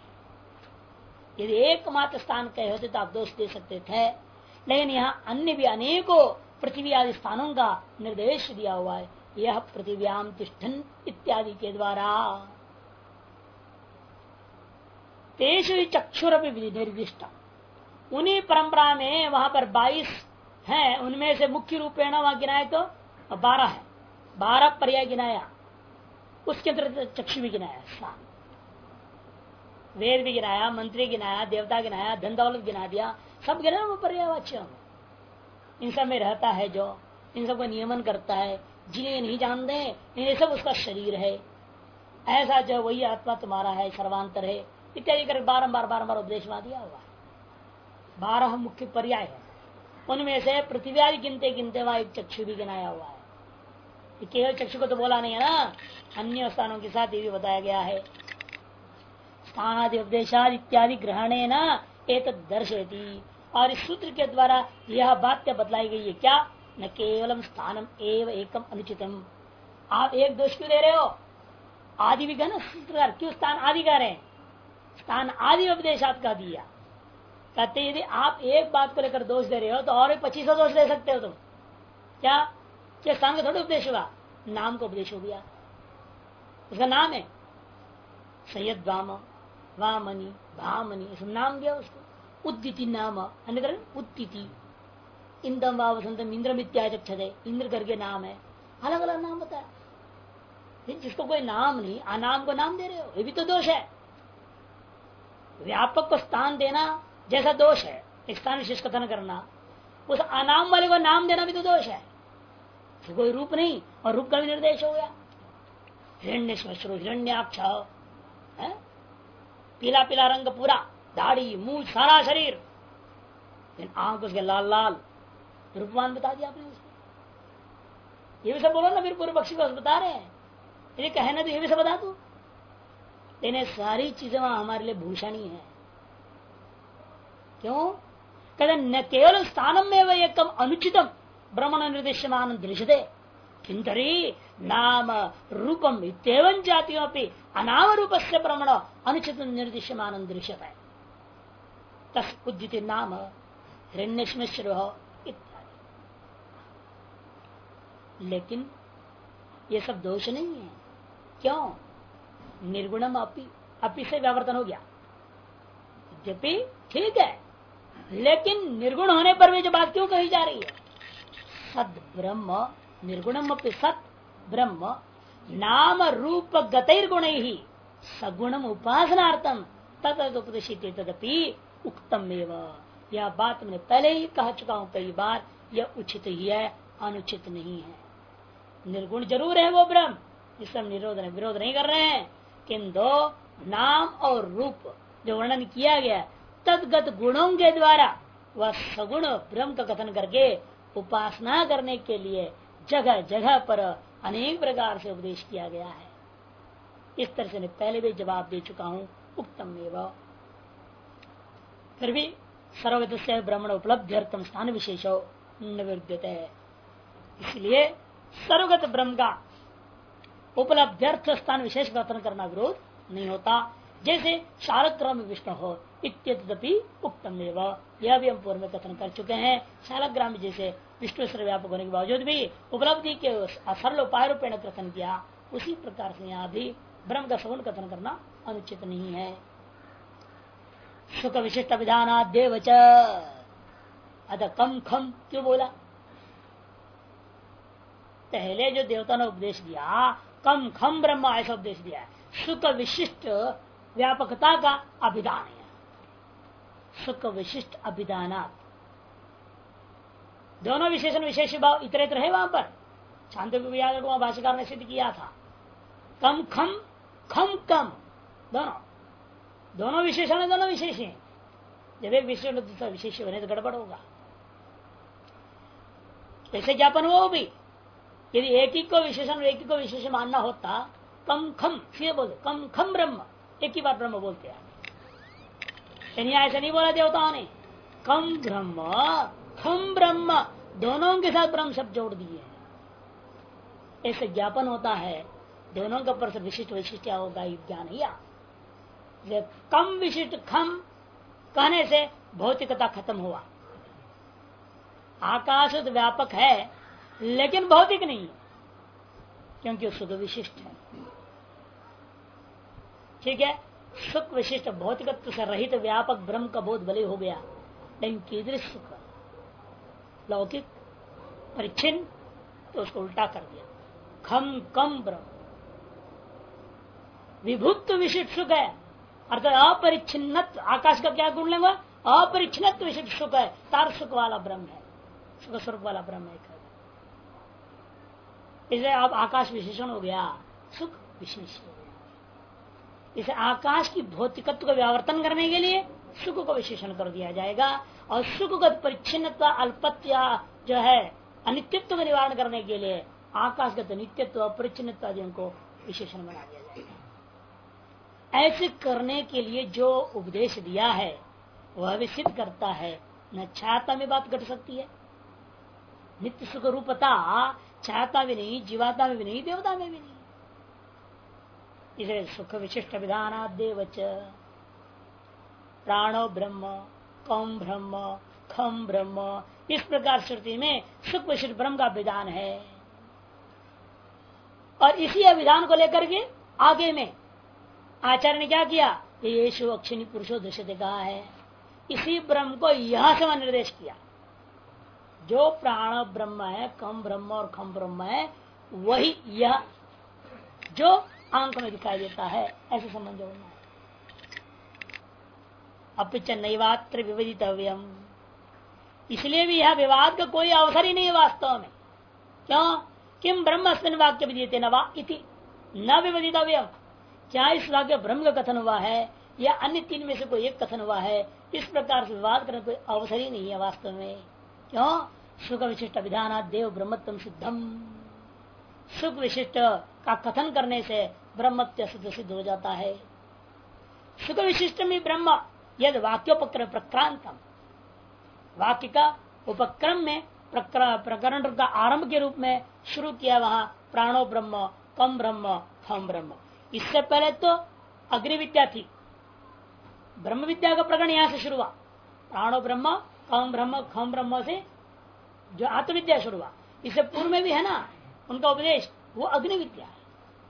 यदि एकमात्र स्थान कहे होते तो आप दोष दे सकते थे, लेकिन यहाँ अन्य भी अनेकों पृथ्वी आदि स्थानों का निर्देश दिया हुआ है। यह पृथिव्याम तिष्ठन इत्यादि के द्वारा तेषु चक्षुरपि निर्दिष्ट, उन्हीं परंपरा में वहां पर 22 हैं, उनमें से मुख्य रूपेण वहां गिनाए तो 12 है, 12 पर्याय गिनाया, उसके अंदर चक्षु भी गिनाया, स्थान वेद भी गिनाया, मंत्री गिनाया, देवता गिनाया, धन दौलत गिना दिया, सब गिना वो पर्यायवाच्य में। इन सब में रहता है जो, इन सब का नियमन करता है, जिन्हें नहीं जानते ये सब उसका शरीर है, ऐसा जो वही आत्मा तुम्हारा है, सर्वांतर है इत्यादि कर बारंबार उपदेश दिया हुआ है। 12 मुख्य पर्याय है, उनमें से पृथ्वी आदि गिनते गिनते वहां एक चक्षु भी गिनाया हुआ है। केवल चक्षु को तो बोला नहीं है ना, अन्य स्थानों के साथ ये भी बताया गया है। स्थानादि उपदेशाद इत्यादि ग्रहणे न एक दर्शयती, और इस सूत्र के द्वारा यह बात बतलाई गई है क्या, न केवलम स्थानम एवं एकम अनुचितम। आप एक दोष क्यों दे रहे हो, आदि भी कहना सूत्रकार क्यों स्थान आदि कह रहे हैं, स्थान आदि उपदेशात का दिया, कहते यदि आप एक बात को लेकर दोष दे रहे हो तो और 25 दोष दे सकते हो तुम। क्या स्थान का थोड़ा उपदेश हुआ, नाम को उपदेश हो गया, उसका नाम है सैयद वाम वामनी भामनी, इस नाम दिया उसको। उद्दिति नाम अन्य उत्तिति, इंदम व वसंतम इंद्रम इत्याचक्षते, इंद्र करके नाम है, अलग अलग नाम बताया। जिसको कोई नाम नहीं, अनाम को नाम दे रहे हो, ये भी तो दोष है। व्यापक को स्थान देना जैसा दोष है, स्थान विशेष कथन करना, उस अनाम वाले को नाम देना भी तो दोष है। कोई रूप नहीं और रूप का भी निर्देश हो गया। हिरण्य श्मश्रु हिरण्याक्ष, पीला पीला रंग पूरा, दाढ़ी मुंह सारा शरीर, आंख उसके लाल लाल, रूपवान बता दिया आपने उसको। ये भी सब बोलो ना, फिर पूर्व पक्षी को बता रहे हैं, यदि कहे ना तो ये भी सब बता दो। लेकिन सारी चीजें वहां हमारे लिए भूषण ही है। क्यों कहते न केवल स्थानम में वह एकम अनुचितम ब्रह्मण निर्देश्यमान दृश्यते, किंतरी नाम रूपम इत्येवं जातियों पे अनाम रूप से ब्रह्मण अनुचित निर्देश्यमान दृश्यता है। तस् उद्दित नाम हिरण्यश्मिश्र इत्यादि। लेकिन ये सब दोष नहीं है। क्यों, निर्गुणम अपि से व्यावर्तन हो गया, यद्यपि ठीक है, लेकिन निर्गुण होने पर भी जो बात क्यों कही जा रही है, सद ब्रह्म निर्गुणम अपि सत ब्रह्म नाम रूप गतैर्गुण ही सगुणम उपासनार्थम तदुपदेशित तदपि उक्तम एवं। यह बात मैंने पहले ही कह चुका हूं कई बार, यह उचित ही है, अनुचित नहीं है। निर्गुण जरूर है वो ब्रह्म, जिसका विरोध नहीं कर रहे हैं, किंतु नाम और रूप जो वर्णन किया गया तदगत गुणों के द्वारा वह सगुण ब्रह्म का कथन करके उपासना करने के लिए जगह जगह पर अनेक प्रकार से उपदेश किया गया है। इस तरह से मैं पहले भी जवाब दे चुका हूं, उत्तम एवं। फिर भी सर्वगत से ब्रह्मण उपलब्ध्यर्थम स्थान विशेषो न विद्यते, इसलिए सर्वगत ब्रह्म का उपलब्ध्यर्थ स्थान विशेष कथन करना विरोध नहीं होता। जैसे शालग्राम विष्णु हो इत्यपि उक्तम एवं, यह भी हम पूर्व में कथन कर चुके हैं। शालग्राम जैसे विष्णु सर्वव्यापक होने के बावजूद भी उपलब्धि के सरल उपाय रूपेण कथन किया, उसी प्रकार से यहाँ भी ब्रह्म का सगुण कथन करना अनुचित नहीं है। सुख विशिष्ट विधान देवच अतः कम खम क्यों बोला, पहले जो देवता ने उपदेश दिया कम खम ब्रह्म ऐसा उपदेश दिया है, सुख विशिष्ट व्यापकता का अभिधान है। सुख विशिष्ट अभिधानात दोनों विशेषण विशेष भाव इतर इतर है। वहां पर छांदोग्य को भाष्यकार ने सिद्ध किया था, कम खम खम कम, दोनों विशेषण है, दोनों विशेष हैं। जब एक विशेषण दूसरा विशेष बने तो गड़बड़ होगा। ऐसे ज्ञापन हुआ वो भी, यदि एक ही को विशेषण और एक ही को विशेष मानना होता, कम खम सीधे बोलते कम खम ब्रह्म, एक ही बार ब्रह्म बोलते हैं। ऐसा नहीं बोला देवताओं ने, कम ब्रह्म खम ब्रह्म दोनों के साथ ब्रह्म शब्द जोड़ दिए हैं। ऐसे ज्ञापन होता है, दोनों का पर विशिष्ट वैशिष्ट क्या होगा ज्ञान ही। कम विशिष्ट खम कहने से भौतिकता खत्म हुआ, आकाश तो व्यापक है लेकिन भौतिक नहीं है, क्योंकि वो सुख विशिष्ट है। ठीक है, सुख विशिष्ट भौतिकत्व से रहित व्यापक ब्रह्म का बोध भले हो गया, लेकिन कीदृश सुख, लौकिक परिच्छिन्न, तो उसको उल्टा कर दिया। खम कम ब्रह्म विभुत्व विशिष्ट सुख है, अर्थात अपरिच्छिन्न। आकाश का क्या गुण लेंगे? अपरिच्छिन्न विशिष्ट सुख है, तार सुख वाला ब्रह्म है, सुख स्वरूप वाला ब्रह्म है। इसे अब आकाश विशेषण हो गया, सुख विशेष हो गया। इसे आकाश की भौतिकत्व का व्यावर्तन करने के लिए सुख को विशेषण कर दिया जाएगा, और सुख का परिच्छिन्नता अल्पत्या जो है अनित्यत्व का निवारण करने के लिए आकाशगत नित्यत्व अपरिच्छिन्नता को विशेषण बना दिया जाएगा। ऐसे करने के लिए जो उपदेश दिया है वह भी सिद्ध करता है, न छायाता में बात घट सकती है। नित्य सुख रूपता छायाता भी नहीं, जीवाता में भी नहीं, देवता में भी नहीं। इसे सुख विशिष्ट विधानादेवच प्राणो ब्रह्म कम ब्रह्म खम ब्रह्म, इस प्रकार श्रुति में सुख विशिष्ट ब्रह्म का विधान है। और इसी अभिधान को लेकर के आगे में आचार्य ने क्या किया? येषु अक्षिणी पुरुषो दृश्यते कहा है। इसी ब्रह्म को यह से निर्देश किया, जो प्राण ब्रह्म है, कम ब्रह्म और खम ब्रह्म है, वही यह जो आंख में दिखाई देता है, ऐसे संबंध होना है। अपिच नैवात्र विवदितव्यम, इसलिए भी यह विवाद का कोई अवसर ही नहीं है वास्तव में। क्यों? किम ब्रह्म अस्मिन् वाक्य विद्यते न वा इति न विवदितव्यम, क्या इस वाक्य ब्रह्म का कथन हुआ है या अन्य तीन में से कोई एक कथन हुआ है, इस प्रकार से विवाद करने कोई अवसर ही नहीं है वास्तव में। क्यों? सुख विशिष्ट विधान देव ब्रह्मत्व सिद्धम, सुख विशिष्ट का कथन करने से ब्रह्मत्व सिद्ध हो जाता है। सुख विशिष्ट में ब्रह्म यद वाक्योपक्रम प्रक्रांतम, वाक्य का उपक्रम में प्रकरण का आरंभ के रूप में शुरू किया, वहां प्राणो ब्रह्म कम ब्रह्म खम ब्रह्म। इससे पहले तो अग्नि विद्या थी, ब्रह्म विद्या का प्रकरण यहां से शुरू हुआ। प्राणो ब्रह्म कम ब्रह्म खम ब्रह्म से जो आत्मविद्या शुरू हुआ, इससे पूर्व में भी है ना उनका उपदेश, वो अग्नि विद्या है।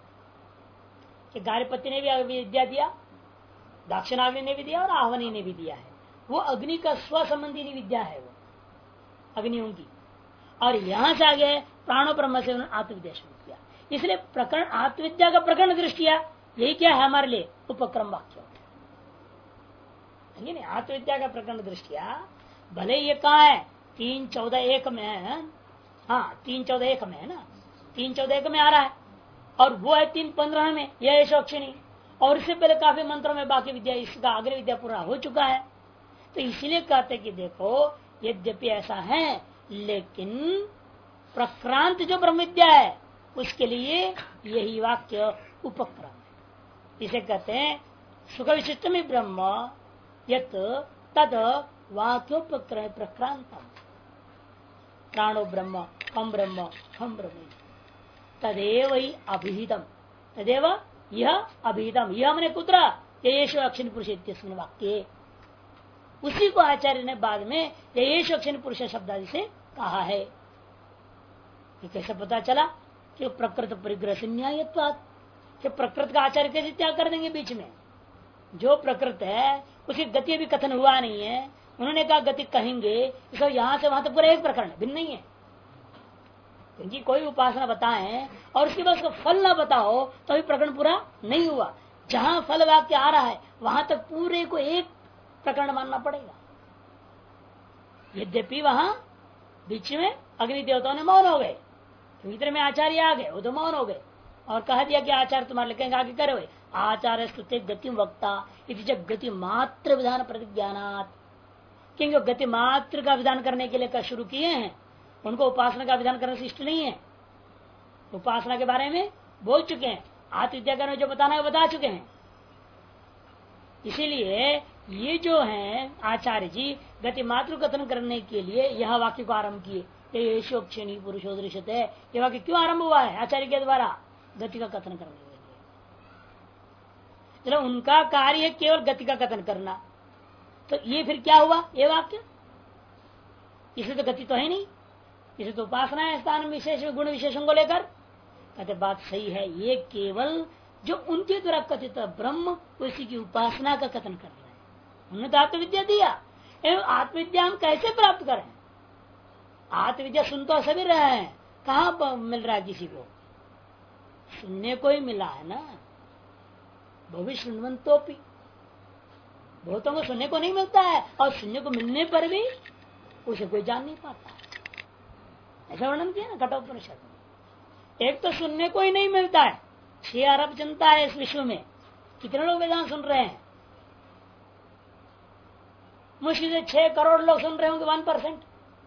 कि गार्हपत्य ने भी विद्या दिया, दाक्षिणाग्नि ने भी दिया और आहवनी ने भी दिया है। वो अग्नि का स्व संबंधी विद्या है, वो अग्नियों की। और यहां से आगे प्राणो ब्रह्म से उन्होंने आत्मविद्या शुरू किया। इसलिए प्रकरण आत्मविद्या का प्रकरण दृष्टिया यही क्या है हमारे लिए? उपक्रम वाक्य। आत्मविद्या का प्रकरण दृष्टिया भले ये कहा है 3:14:1 में है, हाँ 3:14:1 में है ना, 3:14:1 में आ रहा है, और वो है 3:15 में यह शोक्षणी, और इससे पहले काफी मंत्रों में बाकी विद्या, इसका अग्नि विद्या पूरा हो चुका है। तो इसलिए कहते कि देखो यद्यपि ऐसा है, लेकिन प्रक्रांत जो ब्रह्म विद्या है उसके लिए यही वाक्य उपक्रम है। इसे कहते हैं सुख विशिष्ट में ब्रह्म यत तद वाक्योपक्रम प्रक्रांतम, प्राणो ब्रह्म कम ब्रह्म खम ब्रह्म तदेव ही अभिहितम, तदेव यह अभिहितम, यह मैंने कुत्र येषु अक्षिण पुरुष इत्यस्मिन् वाक्ये, उसी को आचार्य ने बाद में येषु अक्षिण पुरुष शब्द आदि से कहा है। ये कैसे पता चला? कि प्रकृत परिग्रह से न्यायत्वात्, कि प्रकृत का आचार्य कैसे त्याग कर देंगे बीच में? जो प्रकृत है उसकी गति भी कथन हुआ नहीं है, उन्होंने कहा गति कहेंगे, इसलिए यहां से वहां तक पूरा एक प्रकरण भिन्न नहीं है। क्योंकि कोई उपासना बताएं और उसके बाद उसका फल ना बताओ तो भी प्रकरण पूरा नहीं हुआ। जहां फल वाक्य आ रहा है वहां तक पूरे को एक प्रकरण मानना पड़ेगा। यद्यपि वहां बीच में अग्नि देवताओं ने मौन हो गए, भीतर में आचार्य आ गए, वो तो मौन हो गए और कह दिया कि आचार्य तुम्हारे लिखेंगे आगे करे आचार्य स्तुते गति वक्ता जब गति मात्र विधान प्रतिज्ञानात्, क्योंकि गति मात्र का विधान करने के लिए शुरू किए हैं, उनको उपासना का विधान करने से इष्ट नहीं है। उपासना के बारे में बोल चुके हैं, आत्मविद्या करने जो बताना है बता चुके हैं। इसीलिए ये जो है आचार्य जी गति मात्र कथन करने के लिए यह वाक्य को आरंभ किए, येषोक्षणी पुरुषो दृश्यते। ये वाक्य क्यों आरंभ हुआ है? आचार्य के द्वारा गति का कथन करने के लिए। चलो उनका कार्य है केवल गति का कथन करना, तो ये फिर क्या हुआ? ये वाक्य इसे तो गति तो है नहीं, इसे तो उपासना है स्थान विशेष गुण विशेषों को लेकर। कहते बात सही है, ये केवल जो उनके द्वारा कथित ब्रह्म उसी की उपासना का कथन कर रहे हैं। उन्होंने तो आत्मविद्या दिया, एवं आत्मविद्या हम कैसे प्राप्त करें? आत्मविद्या सुन तो सभी रहे हैं, कहाँ मिल रहा है किसी को? सुनने को ही मिला है ना। भविष्य सुनवंतोपि, बहुतों को सुनने को नहीं मिलता है, और सुनने को मिलने पर भी उसे कोई जान नहीं पाता। ऐसा वर्णन किया ना कठोपनिषद में। एक तो सुनने को ही नहीं मिलता है, 6 अरब जनता है इस विश्व में, कितने लोग वेदांत सुन रहे हैं? मुश्किल से 6 करोड़ लोग सुन रहे होंगे, 1%।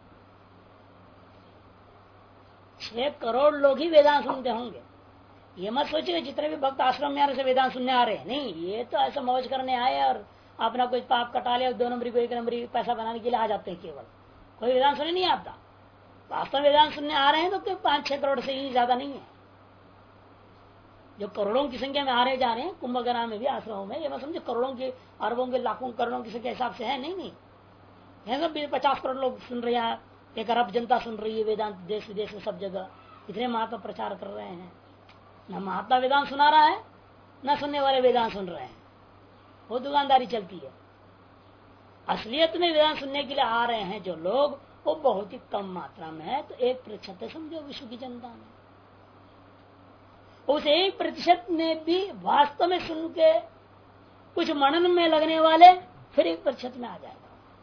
6 करोड़ लोग ही वेदांत सुनते होंगे। ये मत सोचिए जितने भी भक्त आश्रम में आ रहे से वेदांत सुनने आ रहे हैं, नहीं, ये तो ऐसा मौज करने आए और अपना कोई पाप कटा लिया, 2 नंबरी को 1 नंबरी पैसा बनाने के लिए आ जाते हैं। केवल कोई वेदांत सुनने नहीं आता। वास्तव में वेदांत सुनने आ रहे हैं तो 5-6 करोड़ से ही ज्यादा नहीं है। जो करोड़ों की संख्या में आ रहे जा रहे हैं कुंभकर्ण में भी, आश्रमों में, ये मैं समझे करोड़ों के, अरबों के, लाखों करोड़ों की संख्या हिसाब से है, नहीं है सब 50 करोड़ लोग सुन रहे हैं, 1 अरब जनता सुन रही है वेदांत, देश विदेश में सब जगह इतने महात्मा प्रचार कर रहे हैं। न महात्मा वेदांत सुना रहा है, न सुनने वाले वेदांत सुन रहे हैं, वो दुकानदारी चलती है। असलियत में वेदांत सुनने के लिए आ रहे हैं जो लोग, वो बहुत ही कम मात्रा में है। तो 1% समझो विश्व की जनता में, उस 1% में भी वास्तव में सुन के कुछ मनन में लगने वाले फिर 1% में आ जाएगा।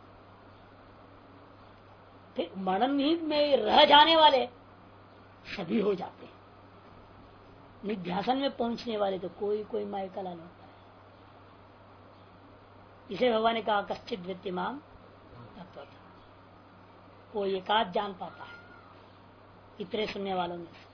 फिर मनन ही में रह जाने वाले सभी हो जाते हैं। निध्यासन में पहुंचने वाले तो कोई मायका लाल होता है। इसे भगवान ने कहा कश्चित वित्तिमाम तत्व, कोई एकाध जान पाता है इतने सुनने वालों में से।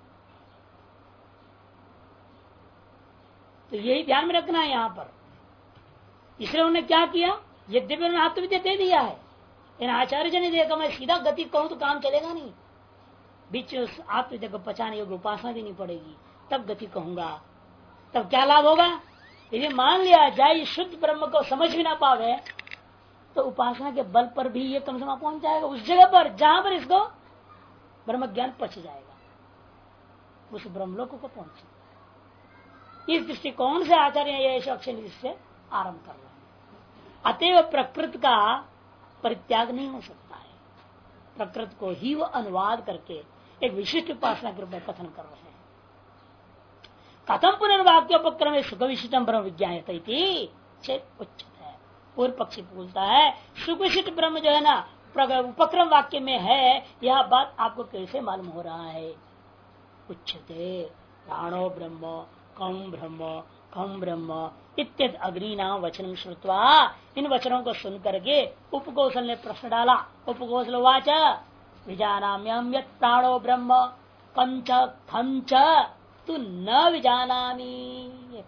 तो यही ध्यान में रखना है यहाँ पर। इसलिए उन्होंने क्या किया, यद्यपि उन्होंने आत्मविद्या दे दिया है, इन आचार्य जी ने देखा मैं सीधा गति कहूं तो काम चलेगा नहीं, बीच आत्मविद्या को पहचाने योग्य उपासना देनी पड़ेगी, तब गति कहूंगा। तब क्या लाभ होगा? यदि मान लिया जाए शुद्ध ब्रह्म को समझ भी ना पावे, तो उपासना के बल पर भी ये कम से कम पहुंच जाएगा उस जगह पर जहां पर इसको ब्रह्म ज्ञान पहुंच जाएगा, उस ब्रह्मलोक को पहुंच। इस दृष्टिकोण से आचार्य ये अक्षर से आरंभ कर रहे हैं। अतएव प्रकृति का परित्याग नहीं हो सकता है। प्रकृति को ही वो अनुवाद करके एक विशिष्ट उपासना के रूप में कथन कर रहे हैं। कथम पुनर्वाक्योपक्रम सुख विशिष्टम ब्रह्म विज्ञान उच्चत है। पूर्व पक्षी बोलता है सुख विशिष्ट ब्रह्म जो है ना उपक्रम वाक्य में है, यह बात आपको कैसे मालूम हो रहा है? उच्चते प्राणो ब्रह्म कम ब्रह्म इत्यत अग्रीना वचन श्रुत्वा, इन वचनों को सुन करके उपकोशल ने प्रश्न डाला। उपकोशल वाच विजानाम्यम यत् प्राणो ब्रह्म कंच खंच तू न विजानामी।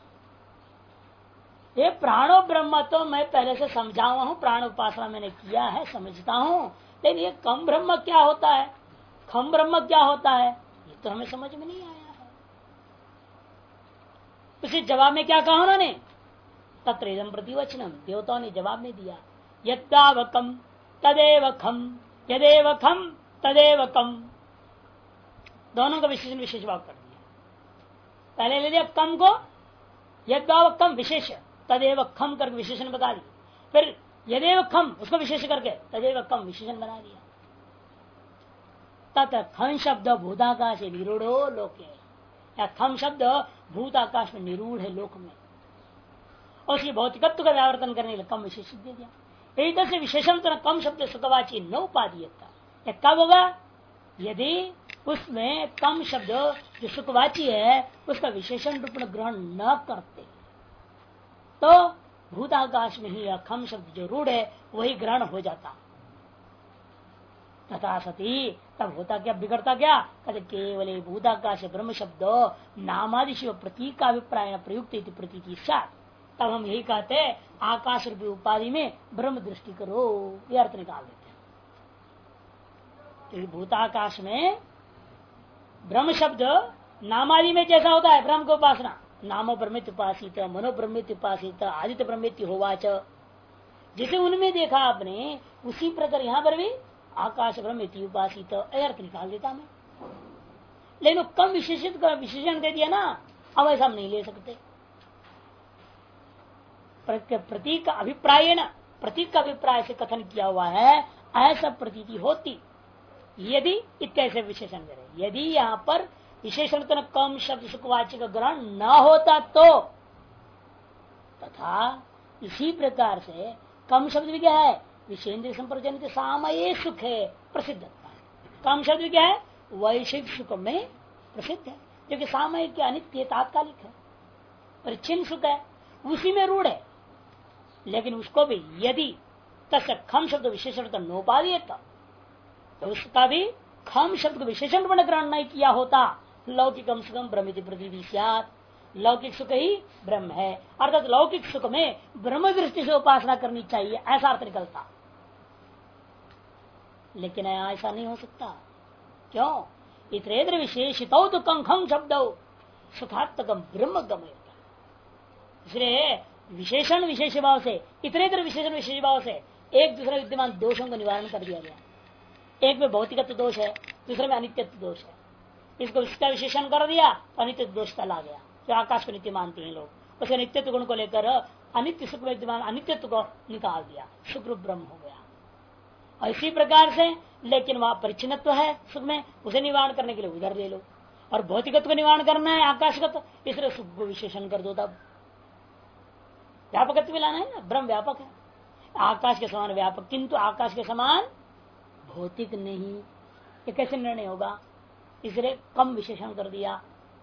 ये प्राणो ब्रह्म तो मैं पहले से समझा हुआ हूँ, प्राण उपासना मैंने किया है, समझता हूँ, लेकिन ये कम ब्रह्म क्या होता है, खम ब्रह्म क्या होता है, ये तो हमें समझ में नहीं आया है। उसी जवाब में क्या कहा उन्होंने? तत्र इदं प्रतिवचनम, देवताओं ने जवाब में दिया यद्दावकम तदेव खम यदेव खम तदेव कम। दोनों का विशेषण विशेष भाव कर दिया। पहले ले लिया कम को, यद्दावकम विशेष, तदेव खम करके विशेषण बता दिया। फिर यदेव खम उसको विशेष करके तदेव कम विशेषण बना दिया। तथा खम शब्द भूताकाश निरूढ़ो लोके, या खम शब्द भूताकाश में निरूढ़ है लोक में, और उसकी भौतिकत्व का व्यावर्तन करने के लिए कम विशेष दे दिया। एक से विशेषण तो कम शब्द सुखवाची न उपाधीयता, कब होगा? यदि उसमें कम शब्द जो सुखवाची है उसका विशेषण रूप में ग्रहण न करते, तो भूताकाश में ही खम शब्द जो रूढ़ है वही ग्रहण हो जाता। तथा सती तब होता क्या, बिगड़ता क्या? कहते केवल भूताकाश ब्रह्म शब्द नामादि शिव प्रतीक का अभिप्राय प्रयुक्त प्रतीति साथ, तब हम यही कहते आकाश रूपी उपाधि में ब्रह्म दृष्टि करो, ये अर्थ निकाल देते हैं। तो भूताकाश में ब्रह्म शब्द नामादि में जैसा होता है ब्रह्म को उपासना, नामो ब्रह्मित उपासित, मनो ब्रह्मित उपासित, आदित्य ब्रह्मित होवाच, जैसे उनमें देखा आपने उसी प्रकार यहाँ पर भी आकाश ब्रह्म इति उपासित अर्थ निकाल देता मैं। लेकिन कम विशेषित का विशेषण दे दिया ना, अब ऐसा हम नहीं ले सकते। प्रतीक का अभिप्राय न, प्रतीक का अभिप्राय से कथन किया हुआ है, ऐसा प्रतीति होती यदि इत्यादि विशेषण दे रहे। यदि यहाँ पर विशेषण तो कम शब्द सुखवाच्य का ग्रहण न होता तो, तथा इसी प्रकार से कम शब्द भी क्या है, विषेन्द्रिय संपर्क जनित सामये सुख है प्रसिद्ध। कम शब्द भी क्या है, वैश्विक सुख में प्रसिद्ध है, जो कि सामयिक के अनित्य तात्कालिक है, परिच्छिन्न सुख है, उसी में रूढ़ है। लेकिन उसको भी यदि तस्य खम शब्द विशेषण तो नोपादिए, तो उसका भी खम शब्द को विशेषण बन ग्रहण नहीं किया होता, लौकिकम सुखम ब्रह्मिति प्रतीति स्यात्, लौकिक सुख ही ब्रह्म है, अर्थात लौकिक सुख में ब्रह्म दृष्टि से उपासना करनी चाहिए, ऐसा अर्थ निकलता। लेकिन ऐसा नहीं हो सकता। क्यों? इतरेतर विशेषित तो कंखम शब्द सुखात्मकम ब्रह्म गमय। इसलिए विशेषण विशेष भाव से, इतरेतर विशेषण विशेष भाव से एक दूसरे विद्यमान दोषों का निवारण कर दिया गया। एक में भौतिकत्व दोष है, दूसरे में अनित्यत्व दोष है। इसको इसका विशेषण कर दिया तो अनित्य दोष चला गया। जो आकाश को नित्य मानते हैं लोग, उसके नित्यत्व गुण को लेकर अनित्य सुख विद्यमान अनित्यत्व को निकाल दिया, शुक्र ब्रह्म हो गया। और इसी प्रकार से लेकिन वहां परिचिनत्व है सुख में, उसे निवारण करने के लिए उधर ले लो, और भौतिकत्व को निवारण करना है आकाशगत, इसलिए सुख को विशेषण कर दो। तब व्यापकत्व लाना है ना, ब्रह्म व्यापक है, आकाश के समान व्यापक, किंतु आकाश के समान भौतिक नहीं। ये कैसे निर्णय होगा? इसलिए कम विशेषण कर दिया।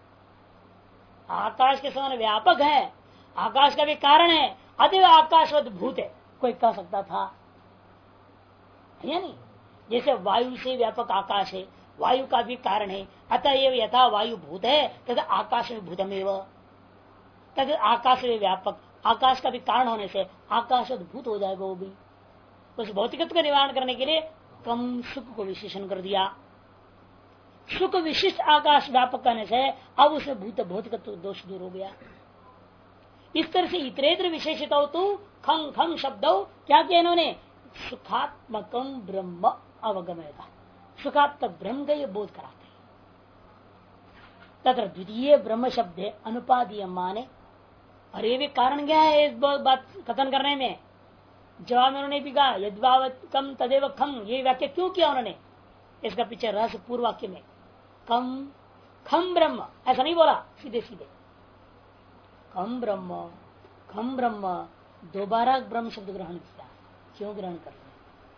आकाश के समान व्यापक है, आकाश का भी कारण है, अतएव आकाशवत भूत है, कोई कह सकता था या नहीं? जैसे वायु से व्यापक आकाश है, वायु का भी कारण है, अतएव यथा वायु भूत है तथा आकाश में भूतमेव, तथा आकाश में व्यापक, आकाश का भी कारण होने से आकाश भूत हो जाएगा वो भी। उस भौतिकत्व का निवारण करने के लिए कम सुख को विशेषण कर दिया। सुख विशिष्ट आकाश व्यापक करने से अब उसमें भूत भौतिकत्व दोष दूर हो गया। इस तरह से इतरेतर विशेषित तो खंग खंग शब्द क्या किया इन्होंने, सुखात्मकम ब्रह्म अवगमयता, सुखात्मक ब्रह्म का ये बोध कराते हैं। तथा द्वितीय ब्रह्म शब्द अनुपादीय माने, और ये भी कारण क्या है इस बात कथन करने में? जवाब में उन्होंने भी कहा यद्भावत कम तदेव खम, ये वाक्य क्यों किया उन्होंने? इसका पीछे रहस्य पूर्व वाक्य में कम खम ब्रह्म ऐसा नहीं बोला, सीधे सीधे कम ब्रह्म दोबारा ब्रह्म शब्द ग्रहण किया। क्यों ग्रहण कर रहे?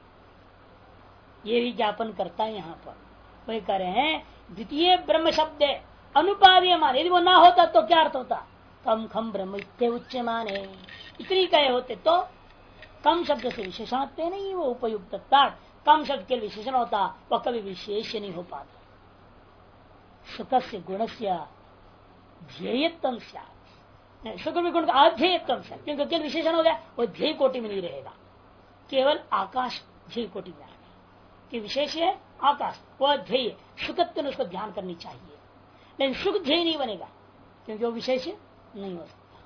ये भी ज्ञापन करता है यहाँ पर। वही कह रहे हैं द्वितीय ब्रह्म शब्द अनुपादीय मान, यदि वो ना होता तो क्या अर्थ होता? कम खम ब्रह्म इतने उच्च माने, इतनी कहे होते तो कम शब्द से विशेषण नहीं, वो उपयुक्त कम शब्द के विशेषण होता, वह कभी विशेष नहीं हो पाता। सुख से गुण से ध्येयत्म, सुख में गुण का अध्येयत्म से, क्योंकि केवल विशेषण हो गया वो ध्येय कोटि में नहीं रहेगा, केवल आकाश ध्येय कोटि में आएगा। कि विशेष है आकाश, वह ध्येय सुखत्व ने उसको ध्यान करनी चाहिए, लेकिन सुख ध्येय नहीं बनेगा क्योंकि वो विशेष नहीं हो सकता।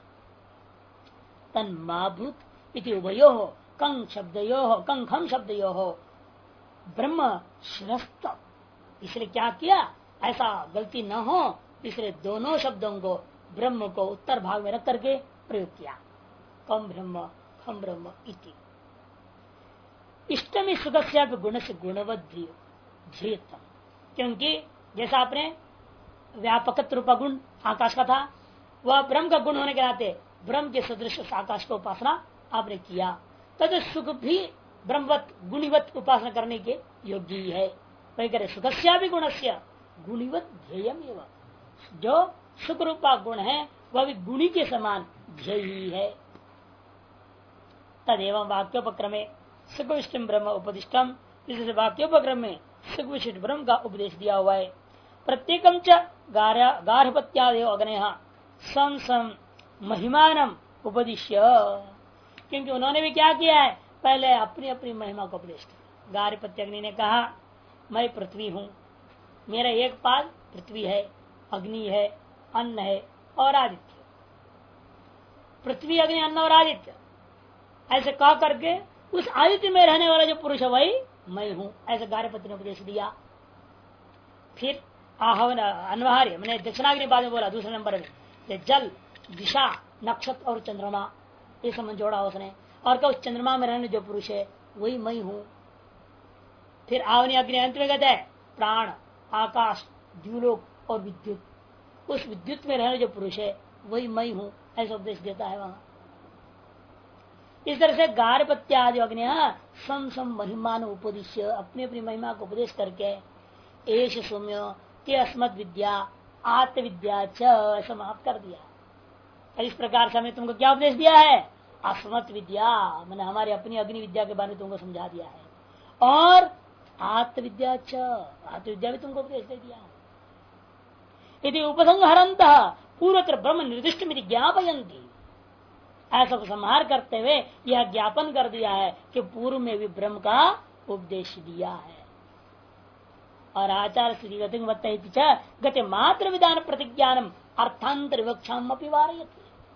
तन्माभूत इति उभयो हो कंग शब्दयो हो कंखम शब्दयो हो ब्रह्म श्रेष्ठ। इसलिए क्या किया, ऐसा गलती न हो, इसलिए दोनों शब्दों को ब्रह्म को उत्तर भाग में रख करके प्रयोग किया, कम ब्रह्म खम ब्रह्म इति। इष्टमी सुख से गुण से गुणवत ध्येयत्व, क्योंकि जैसा आपने व्यापकत्व रूपा गुण आकाश का था, वह ब्रह्म का गुण होने के नाते ब्रह्म के सदृश आकाश को उपासना आपने किया, तद सुख भी ब्रह्मवत गुणिवत उपासना करने के योग्य ही है। वही करे सुखस्या भी गुणस्य गुणिवत ध्येयम एवं, जो सुख रूपा गुण है वह भी गुणी के समान ध्येय ही है। तदेव वाक्योपक्रमे सुख विष्टम ब्रह्म उपदिष्टम, इस वाक्योपक्रम में सुख विशिष्ट ब्रह्म का उपदेश दिया हुआ है। प्रत्येकम च गार्हपत्यादेव अग्नेह सम सम महिमानम उपदिश्य, क्योंकि उन्होंने भी क्या किया है, पहले अपनी अपनी महिमा को उपदेश किया। गार्हपत्य अग्नि ने कहा मैं पृथ्वी हूँ, मेरा एक पाद पृथ्वी है, अग्नि है, अन्न है और आदित्य। पृथ्वी अग्नि अन्न और आदित्य ऐसे कह करके उस आदित्य में रहने वाला जो पुरुष है वही मैं हूं, ऐसा गार्हपत्य ने उपदेश दिया। फिर आहवन अनवार्य मैंने दक्षिणाग्नि बाद में बोला दूसरे नंबर में, जल, दिशा, नक्षत्र और चंद्रमा, ये संबंध जोड़ा उसने। और क्या, उस चंद्रमा में रहने जो पुरुष है वही मैं हूं। फिर आवनी अग्नि अंत में कहते हैं प्राण, आकाश, द्युलोक और विद्युत, उस विद्युत में रहने जो पुरुष है वही मैं हूं, ऐसा उपदेश देता है वहां। इस तरह से गार्हपत्य आदि अग्निया सम सम महिमान उपदेश, अपनी अपनी महिमा को उपदेश करके एश सौम्य के अस्मद विद्या आत्मविद्या च समाप्त कर दिया। इस प्रकार से हमें तुमको क्या उपदेश दिया है? अस्मत विद्या, मैंने हमारी अपनी अग्नि विद्या के बारे में तुमको समझा दिया है, और आत्मविद्या च, आत्मविद्या भी तुमको उपदेश दे दिया। यदि उपसंहरंत पूर्वत्र ब्रह्म निर्दिष्ट में ज्ञापयंती, ऐसा संहार करते हुए यह ज्ञापन कर दिया है कि पूर्व में भी ब्रह्म का उपदेश दिया है। और आचार स्थिति गति मात्र विधान प्रतिज्ञानम अर्थांतर विवक्षाम अपि वारयति।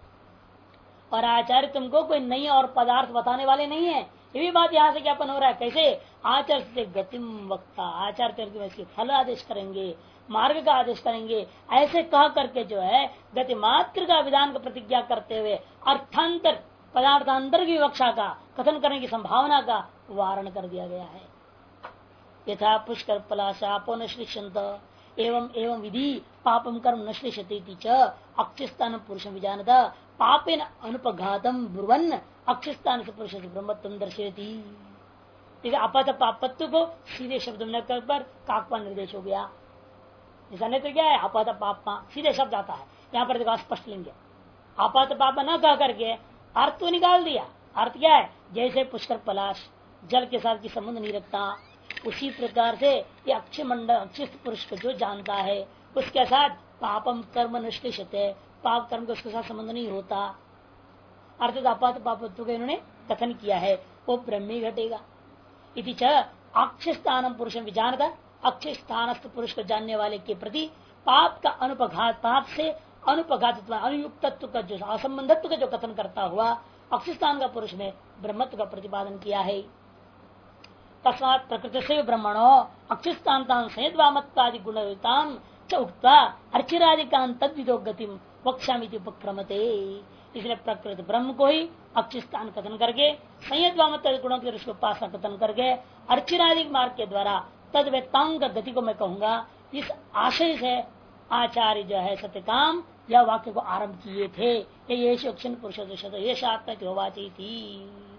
और आचार्य तुमको कोई नई और पदार्थ बताने वाले नहीं है, ये भी बात यहाँ से ज्ञापन हो रहा है। कैसे? आचार्य से गतिम वक्ता, आचार्य इसके फल आदेश करेंगे, मार्ग का आदेश करेंगे, ऐसे कह करके जो है गति मात्र का विधान का प्रतिज्ञा करते हुए अर्थांतर पदार्थांतर की विवक्षा का कथन करने की संभावना का वारण कर दिया गया है। यथा पुष्कर पलाशापो न श्लिष्यन्त एवं एवं विधि पापम कर्म न श्लिष्यति च अक्षिस्थान पुरुष विजानत पापेन अनुपघातम ब्रुवन् अक्षिस्थान से पुरुष से ब्रह्मत्वं दर्शयति। अपत पापत्व को सीधे शब्द में पर काकपा निर्देश हो गया। ऐसा नहीं तो क्या है, अपत पापमा सीधे शब्द आता है, यहाँ पर देखो स्पष्ट लेंगे। अपत पाप न कह करके अर्थ तो निकाल दिया। अर्थ क्या है? जैसे पुष्कर पलाश जल के साथ की संबंध नहीं रखता, उसी प्रकार से ये अक्षय मंडल अक्षित पुरुष को जो जानता है उसके साथ पापम कर्म निष्ठिष्यते, पाप कर्म का उसके साथ संबंध नहीं होता। अर्थात अपात पापत्व का इन्होंने कथन किया है, वो ब्रह्मी घटेगा। इति च अक्षय स्थान पुरुष विजानता, अक्षय स्थानस्थ पुरुष को जानने वाले के प्रति पाप का अनुपघात, पाप से अनुपघात अनुयुक्तत्व का जो असंबंधत्व का जो कथन करता हुआ अक्षय स्थान का पुरुष ने ब्रह्मत्व का प्रतिपादन किया है। तस्मात् प्रकृति से ब्रह्मणो अक्षिस्थान संयत वामत्वादि गुणयुक्ताम च उक्त्वा अर्चिरादिकां तद्विदो गतिम वक्ष्यामिति उपक्रमते। इसलिए प्रकृति ब्रह्म को ही अक्षिस्थान कथन करके संयत वामत्वादि गुणों के उसको उपासना कथन करके अर्चिरादि मार्ग के द्वारा तद्वेतांग गति को मैं कहूंगा। इस आशय से आचार्य जो है सत्यकाम यह वाक्य को आरंभ किए थे। ये पुरुष ये आत्मा की होवाची थी।